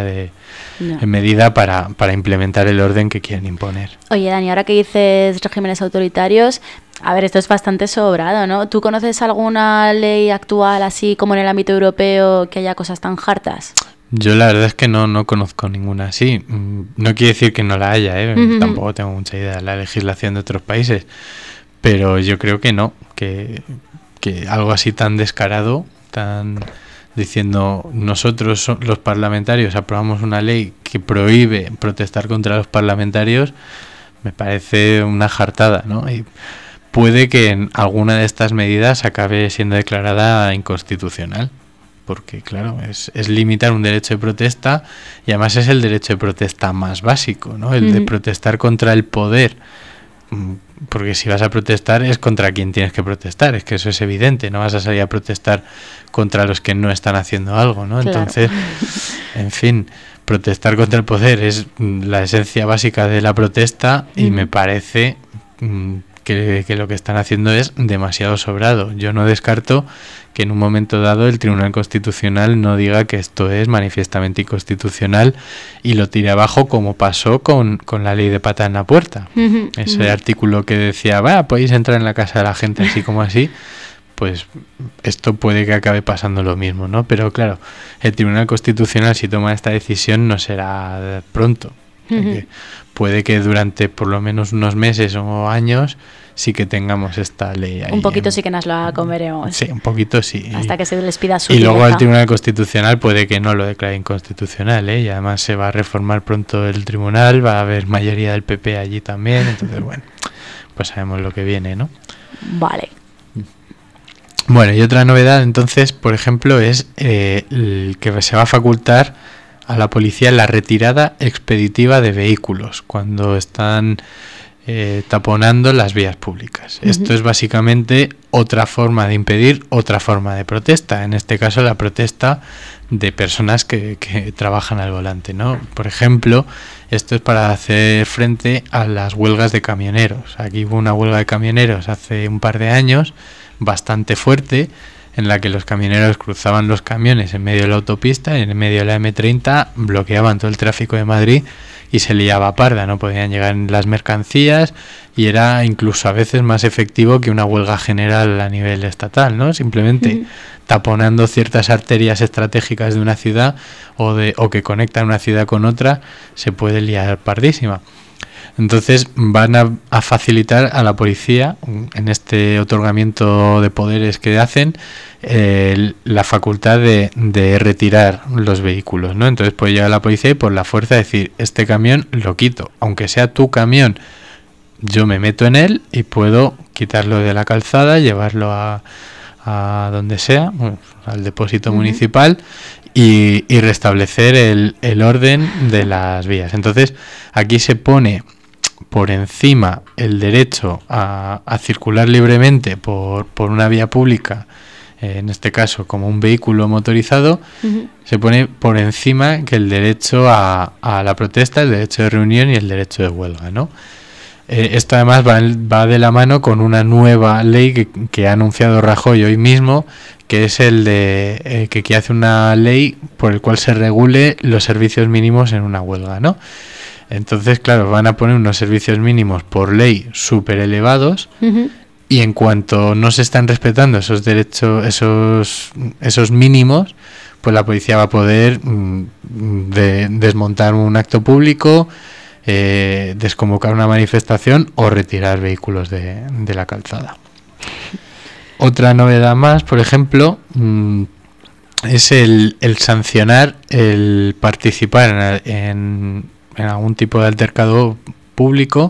medida para implementar el orden que quieren imponer. Oye, Dani, ahora que dices regímenes autoritarios, a ver, esto es bastante sobrado, ¿no? ¿Tú conoces alguna ley actual, así como en el ámbito europeo, que haya cosas tan hartas? Yo la verdad es que no conozco ninguna así. No quiere decir que no la haya, tampoco tengo mucha idea de la legislación de otros países, pero yo creo que no, que algo así tan descarado, tan diciendo nosotros los parlamentarios aprobamos una ley que prohíbe protestar contra los parlamentarios, me parece una jartada, ¿no? Y puede que en alguna de estas medidas acabe siendo declarada inconstitucional, porque claro, es limitar un derecho de protesta, y además es el derecho de protesta más básico, ¿no? El de protestar contra el poder, porque si vas a protestar es contra quien tienes que protestar, es que eso es evidente, no vas a salir a protestar contra los que no están haciendo algo, ¿no? Claro. Entonces, en fin, protestar contra el poder es la esencia básica de la protesta, y me parece que lo que están haciendo es demasiado sobrado. Yo no descarto que en un momento dado el Tribunal Constitucional no diga que esto es manifiestamente inconstitucional y lo tire abajo, como pasó con la ley de pata en la puerta. Ese artículo que decía, podéis entrar en la casa de la gente así como así, pues esto puede que acabe pasando lo mismo, ¿no? Pero claro, el Tribunal Constitucional, si toma esta decisión, no será pronto. Puede que durante por lo menos unos meses o años sí que tengamos esta ley ahí. Un poquito sí que nos la comeremos. Sí, un poquito sí. Hasta que se les pida su Y libertad. luego el Tribunal Constitucional puede que no lo declare inconstitucional, y además se va a reformar pronto el tribunal, va a haber mayoría del PP allí también, entonces bueno, pues sabemos lo que viene, ¿no? Vale. Bueno, y otra novedad entonces, por ejemplo, es que se va a facultar a la policía la retirada expeditiva de vehículos cuando están taponando las vías públicas. Esto es básicamente otra forma de impedir otra forma de protesta, en este caso la protesta de personas que trabajan al volante, ¿no? Por ejemplo, esto es para hacer frente a las huelgas de camioneros. Aquí hubo una huelga de camioneros hace un par de años bastante fuerte, en la que los camioneros cruzaban los camiones en medio de la autopista y en medio de la M30 bloqueaban todo el tráfico de Madrid y se liaba parda, no podían llegar las mercancías, y era incluso a veces más efectivo que una huelga general a nivel estatal, ¿no? Simplemente taponando ciertas arterias estratégicas de una ciudad o que conectan una ciudad con otra, se puede liar pardísima. Entonces van a facilitar a la policía, en este otorgamiento de poderes que hacen, la facultad de retirar los vehículos, ¿no? Entonces puede llegar la policía y por la fuerza decir, este camión lo quito, aunque sea tu camión, yo me meto en él y puedo quitarlo de la calzada, llevarlo a donde sea, al depósito municipal, y restablecer el orden de las vías. Entonces aquí se pone por encima el derecho a circular libremente por una vía pública, en este caso como un vehículo motorizado, se pone por encima que el derecho a la protesta, el derecho de reunión y el derecho de huelga, ¿no? Esto además va de la mano con una nueva ley que ha anunciado Rajoy hoy mismo, que es el de que hace una ley por el cual se regule los servicios mínimos en una huelga, ¿no? Entonces, claro, van a poner unos servicios mínimos por ley súper elevados. Ujú. Y en cuanto no se están respetando esos derechos, esos mínimos, pues la policía va a poder desmontar un acto público, desconvocar una manifestación o retirar vehículos de la calzada. Otra novedad más, por ejemplo, es el sancionar el participar en algún tipo de altercado público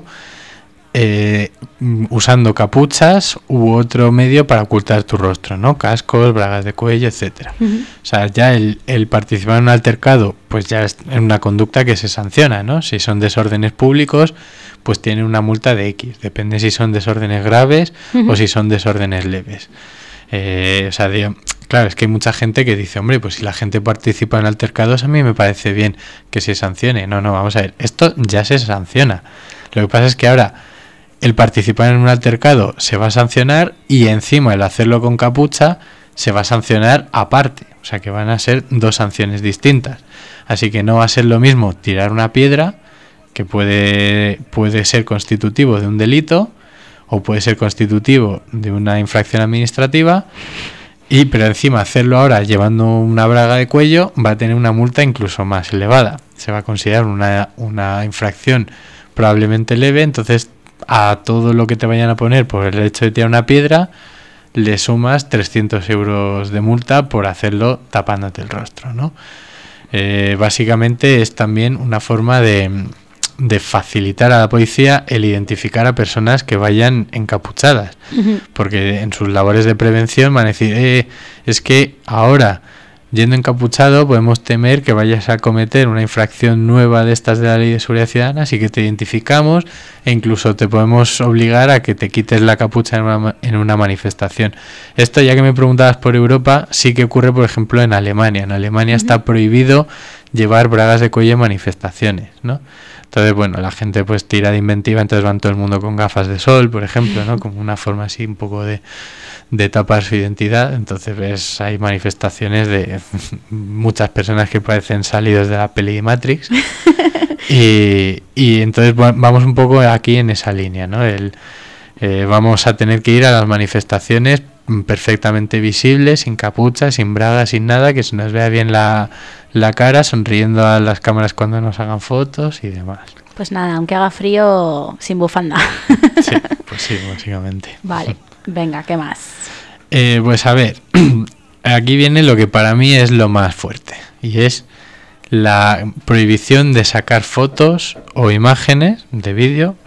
usando capuchas u otro medio para ocultar tu rostro, ¿no? Cascos, bragas de cuello, etcétera. Ujú. O sea, ya el participar en un altercado, pues ya es una conducta que se sanciona, ¿no? Si son desórdenes públicos, pues tiene una multa de X. Depende si son desórdenes graves Ujú. o si son desórdenes leves. O sea, claro, es que hay mucha gente que dice, hombre, pues si la gente participa en altercados, a mí me parece bien que se sancione. No, vamos a ver, esto ya se sanciona. Lo que pasa es que ahora el participar en un altercado se va a sancionar y encima el hacerlo con capucha se va a sancionar aparte. O sea que van a ser dos sanciones distintas. Así que no va a ser lo mismo tirar una piedra, que puede ser constitutivo de un delito o puede ser constitutivo de una infracción administrativa, pero encima hacerlo ahora llevando una braga de cuello va a tener una multa incluso más elevada. Se va a considerar una infracción probablemente leve, entonces a todo lo que te vayan a poner por el hecho de tirar una piedra le sumas 300 euros de multa por hacerlo tapándote el rostro, ¿no? Básicamente es también una forma de facilitar a la policía el identificar a personas que vayan encapuchadas, Ujú. porque en sus labores de prevención van a decir, es que ahora yendo encapuchado podemos temer que vayas a cometer una infracción nueva de estas de la Ley de Seguridad Ciudadana, así que te identificamos e incluso te podemos obligar a que te quites la capucha en una manifestación. Esto, ya que me preguntabas por Europa, sí que ocurre, por ejemplo, en Alemania. En Alemania está prohibido llevar bragas de cuello en manifestaciones, ¿no? Entonces, bueno, la gente pues tira de inventiva, entonces van todo el mundo con gafas de sol, por ejemplo, ¿no? Como una forma así un poco de tapar su identidad. Entonces ves, hay manifestaciones de muchas personas que parecen salidos de la peli de Matrix. y entonces vamos un poco aquí en esa línea, ¿no? Vamos a tener que ir a las manifestaciones perfectamente visibles, sin capucha, sin braga, sin nada, que se nos vea bien la cara, sonriendo a las cámaras cuando nos hagan fotos y demás. Pues nada, aunque haga frío, sin bufanda. Sí, pues sí, básicamente. Vale, venga, ¿qué más? Pues a ver, aquí viene lo que para mí es lo más fuerte, y es la prohibición de sacar fotos o imágenes de vídeo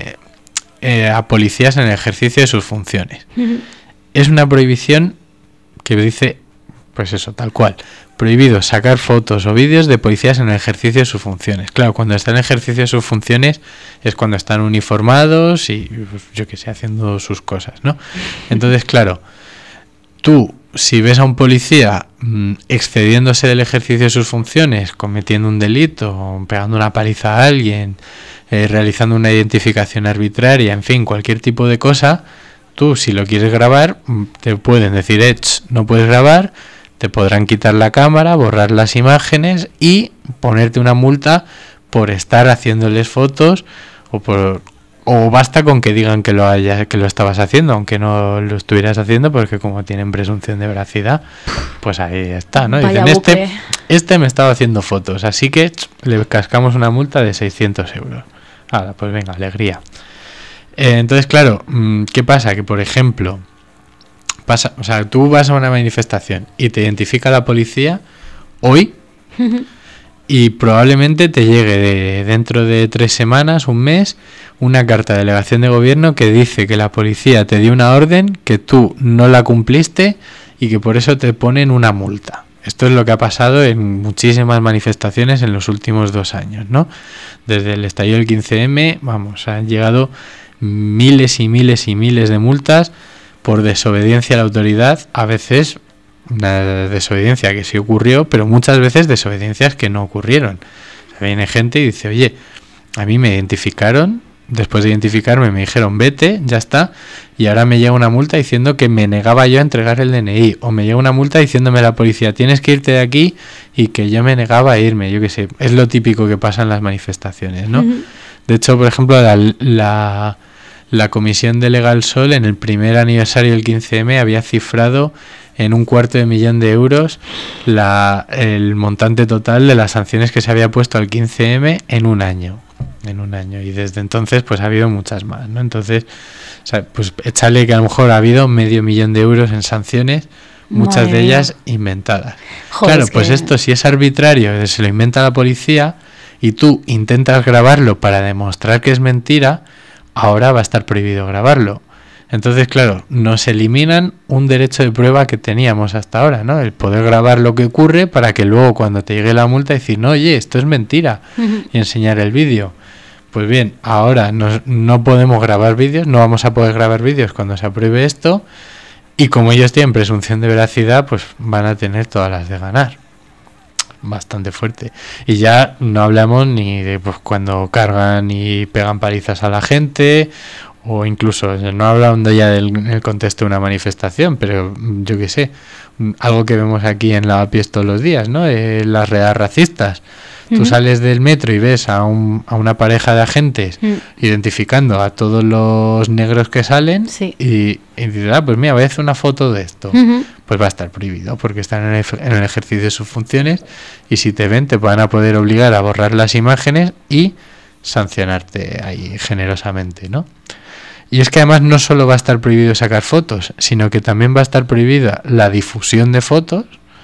a policías en el ejercicio de sus funciones. Es una prohibición que dice, pues eso, tal cual: prohibido sacar fotos o vídeos de policías en el ejercicio de sus funciones. Claro, cuando están en ejercicio de sus funciones es cuando están uniformados y, pues, yo qué sé, haciendo sus cosas, ¿no? Entonces, claro, tú, si ves a un policía excediéndose del ejercicio de sus funciones, cometiendo un delito, pegando una paliza a alguien, realizando una identificación arbitraria, en fin, cualquier tipo de cosa, tú, si lo quieres grabar, te pueden decir, no puedes grabar, te podrán quitar la cámara, borrar las imágenes y ponerte una multa por estar haciéndoles fotos o basta con que digan que lo estabas haciendo, aunque no lo estuvieras haciendo, porque como tienen presunción de veracidad, pues ahí está, ¿no? Vaya Dicen, bucle. este me estaba haciendo fotos, así que le cascamos una multa de 600 euros. Ahora, pues venga, alegría. Entonces, claro, ¿qué pasa? Que, por ejemplo, o sea, tú vas a una manifestación y te identifica la policía hoy y probablemente te llegue dentro de 3 semanas, un mes, una carta de delegación de gobierno que dice que la policía te dio una orden, que tú no la cumpliste y que por eso te ponen una multa. Esto es lo que ha pasado en muchísimas manifestaciones en los últimos 2 años, ¿no? Desde el estallido del 15M, vamos, han llegado miles y miles y miles de multas por desobediencia a la autoridad, a veces una desobediencia que sí ocurrió, pero muchas veces desobediencias que no ocurrron. Viene gente y dice, oye, a mí me identificaron, después de identificarme me dijeron vete, ya está, y ahora me llega una multa diciendo que me negaba yo a entregar el DNI, o me llega una multa diciéndome la policía tienes que irte de aquí, y que yo me negaba a irme, yo qué sé, es lo típico que pasa en las manifestaciones, ¿no? De hecho, por ejemplo, la Comisión de Legal Sol en el primer aniversario del 15M había cifrado en $250.000 euros el montante total de las sanciones que se había puesto al 15M en un año, y desde entonces pues ha habido muchas más, ¿no? Entonces, o sea, pues échale que a lo mejor ha habido $500.000 euros en sanciones, muchas Madre de mía. ellas inventadas. Joder, claro, es pues que- esto si es arbitrario, se lo inventa la policía y tú intentas grabarlo para demostrar que es mentira, ahora va a estar prohibido grabarlo. Entonces, claro, nos eliminan un derecho de prueba que teníamos hasta ahora, ¿no? El poder grabar lo que ocurre para que luego cuando te llegue la multa decir, no, oye, esto es mentira, y enseñar el vídeo. Pues bien, ahora no podemos grabar vídeos, no vamos a poder grabar vídeos cuando se apruebe esto, y como ellos tienen presunción de veracidad, pues van a tener todas las de ganar. Bastante fuerte. Y ya no hablamos ni de pues, cuando cargan y pegan palizas a la gente, o incluso, no hablando ya en el contexto de una manifestación, pero yo qué sé, algo que vemos aquí en Lavapiés todos los días, ¿no? Las redadas racistas. Tú sales del metro y ves a una pareja de agentes identificando a todos los negros que salen, Sí. y dices, pues mira, voy a hacer una foto de esto. Pues va a estar prohibido porque están en el ejercicio de sus funciones, y si te ven te van a poder obligar a borrar las imágenes y sancionarte ahí generosamente, ¿no? Y es que además no solo va a estar prohibido sacar fotos, sino que también va a estar prohibida la difusión de fotos.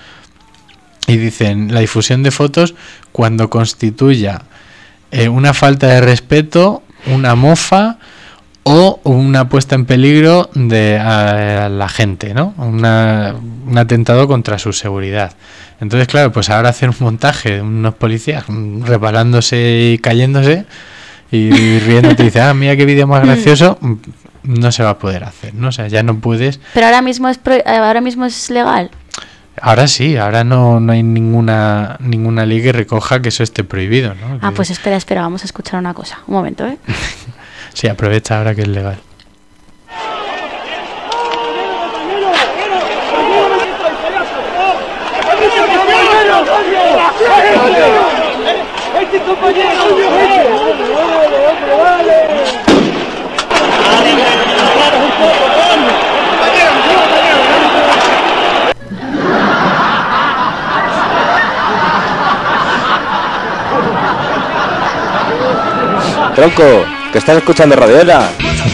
Y dicen, la difusión de fotos cuando constituya una falta de respeto, una mofa o una puesta en peligro de a la gente, ¿no? Un atentado contra su seguridad. Entonces, claro, pues ahora hacer un montaje de unos policías resbalándose y cayéndose y riendo te dice, mira qué vídeo más gracioso, no se va a poder hacer, ¿no? O sea, ya no puedes. Pero ahora mismo es legal. Ahora sí, ahora no hay ninguna ley que recoja que eso esté prohibido, ¿no? Ah, pues espera, vamos a escuchar una cosa. Un momento, ¿eh? Sí, aprovecha ahora que es legal. Tronco, que estás escuchando Radiola.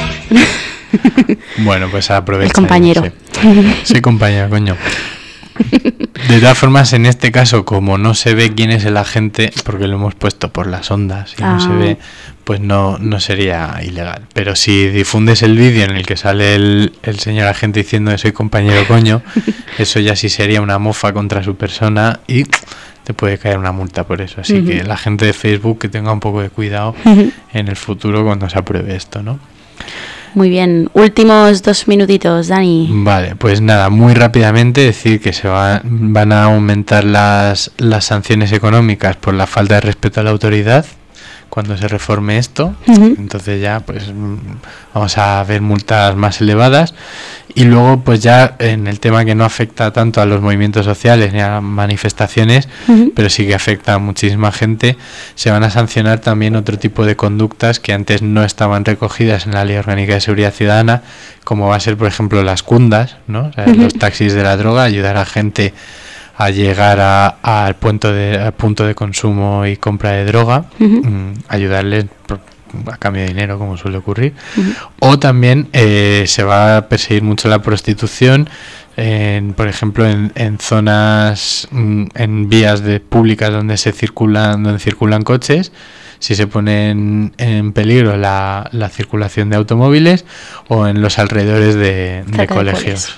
Bueno, pues aprovecha. El compañero. Sí, compañero, coño. De todas formas, en este caso, como no se ve quién es el agente, porque lo hemos puesto por las ondas y no se ve, pues no sería ilegal. Pero si difundes el vídeo en el que sale el señor agente diciendo que soy compañero coño, eso ya sí sería una mofa contra su persona y te puede caer una multa por eso. Así que la gente de Facebook que tenga un poco de cuidado en el futuro cuando se apruebe esto, ¿no? Muy bien, últimos 2 minutitos, Dani. Vale, pues nada, muy rápidamente decir que van a aumentar las sanciones económicas por la falta de respeto a la autoridad cuando se reforme esto. Entonces ya pues vamos a ver multas más elevadas, y luego pues ya en el tema que no afecta tanto a los movimientos sociales ni a las manifestaciones, pero sí que afecta a muchísima gente, se van a sancionar también otro tipo de conductas que antes no estaban recogidas en la Ley Orgánica de Seguridad Ciudadana, como va a ser por ejemplo las cundas, ¿no? O sea, los taxis de la droga, ayudar a gente a llegar al punto de consumo y compra de droga, ayudarles a cambio de dinero, como suele ocurrir. O también se va a perseguir mucho la prostitución, por ejemplo en zonas, en vías públicas donde circulan coches. Si se pone en peligro la circulación de automóviles, o en los alrededores de colegios.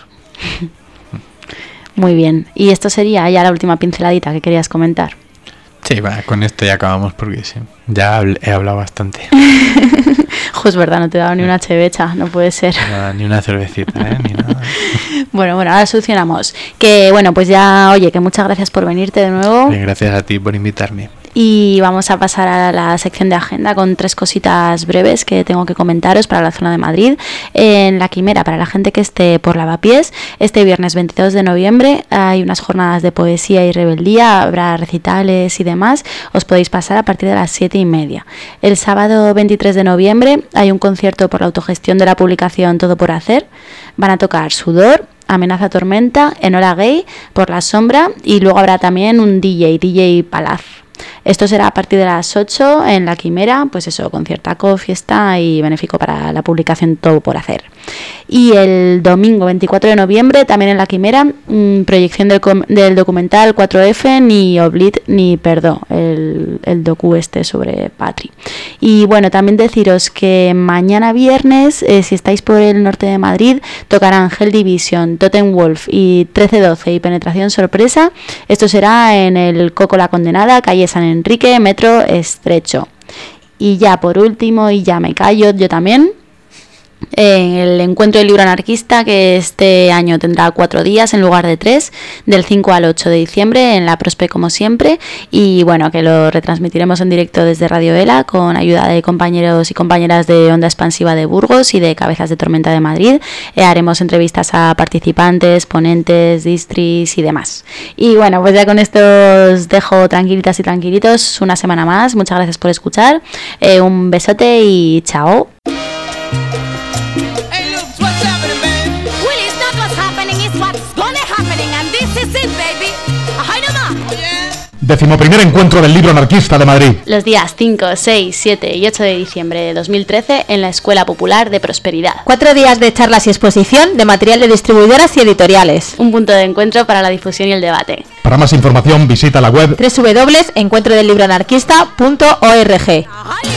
Muy bien, y esto sería ya la última pinceladita que querías comentar. Sí, bueno, con esto ya acabamos porque sí, ya he hablado bastante. Es verdad, no te he dado ni una chevecha, no puede ser. Ni una cervecita, ni nada. Bueno, ahora solucionamos. Que bueno, pues ya, oye, que muchas gracias por venirte de nuevo. Bien, gracias a ti por invitarme. Y vamos a pasar a la sección de agenda con 3 cositas breves que tengo que comentaros para la zona de Madrid. En La Quimera, para la gente que esté por Lavapiés, este viernes 22 de noviembre hay unas jornadas de poesía y rebeldía, habrá recitales y demás. Os podéis pasar a partir de las 7:30. El sábado 23 de noviembre hay un concierto por la autogestión de la publicación Todo por Hacer. Van a tocar Sudor, Amenaza Tormenta, Enola Gay, Por la Sombra, y luego habrá también un DJ Palaz. Esto será a partir de las 8 en La Quimera, pues eso, conciertaco, fiesta y benéfico para la publicación Todo por Hacer. Y el domingo 24 de noviembre, también en La Quimera, proyección del documental 4F, ni Oblit ni Perdó, el docu sobre Patri. Y bueno, también deciros que mañana viernes, si estáis por el norte de Madrid, tocarán Hell Division, Totem Wolf y 1312 y Penetración Sorpresa. Esto será en el Coco La Condenada, calle San Enrique, metro Estrecho. Y ya por último, y ya me callo yo también, el encuentro del libro anarquista, que este año tendrá 4 días en lugar de 3, del 5 al 8 de diciembre en la Prospe como siempre, y bueno, que lo retransmitiremos en directo desde Radio Ela con ayuda de compañeros y compañeras de Onda Expansiva de Burgos y de Cabezas de Tormenta de Madrid. Haremos entrevistas a participantes, ponentes, distris y demás. Y bueno, pues ya con esto os dejo tranquilitas y tranquilitos una semana más. Muchas gracias por escuchar, un besote y chao. Decimoprimer encuentro del libro anarquista de Madrid. Los días 5, 6, 7 y 8 de diciembre de 2013 en la Escuela Popular de Prosperidad. 4 días de charlas y exposición de material de distribuidoras y editoriales. Un punto de encuentro para la difusión y el debate. Para más información visita la web www.encuentrodelibroanarquista.org.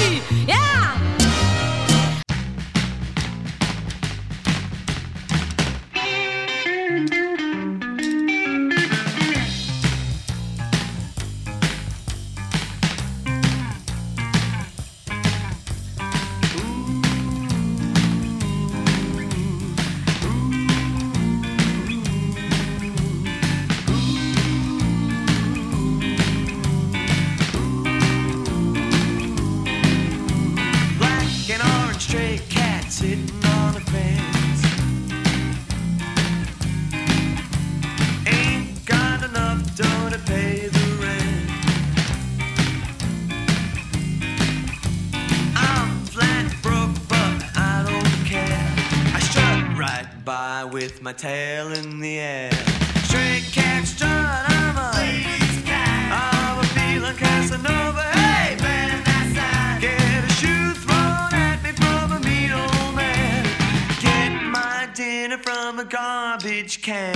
With my tail in the air, stray cat strut, I'm a lady's cat. I'm a feeling Casanova. Hey, man, that's get a shoe thrown at me from a mean old man. Get my dinner from a garbage can.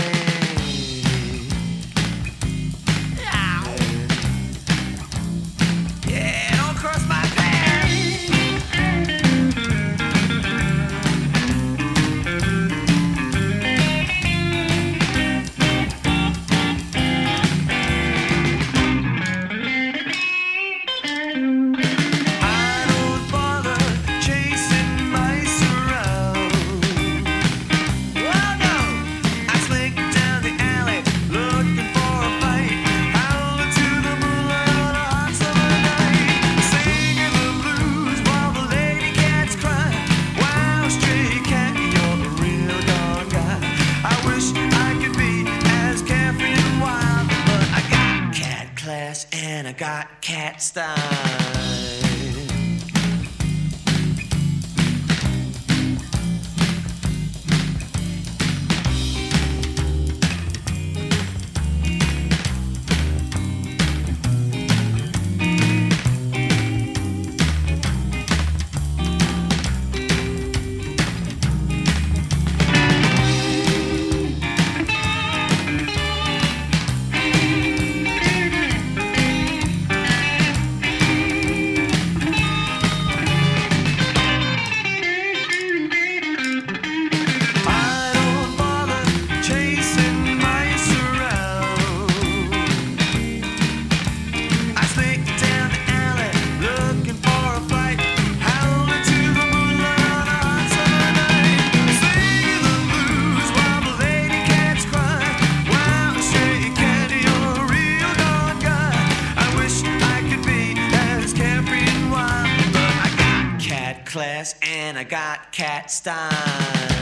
Yeah, don't cross my path. And I got cat style. had class and I got cat style.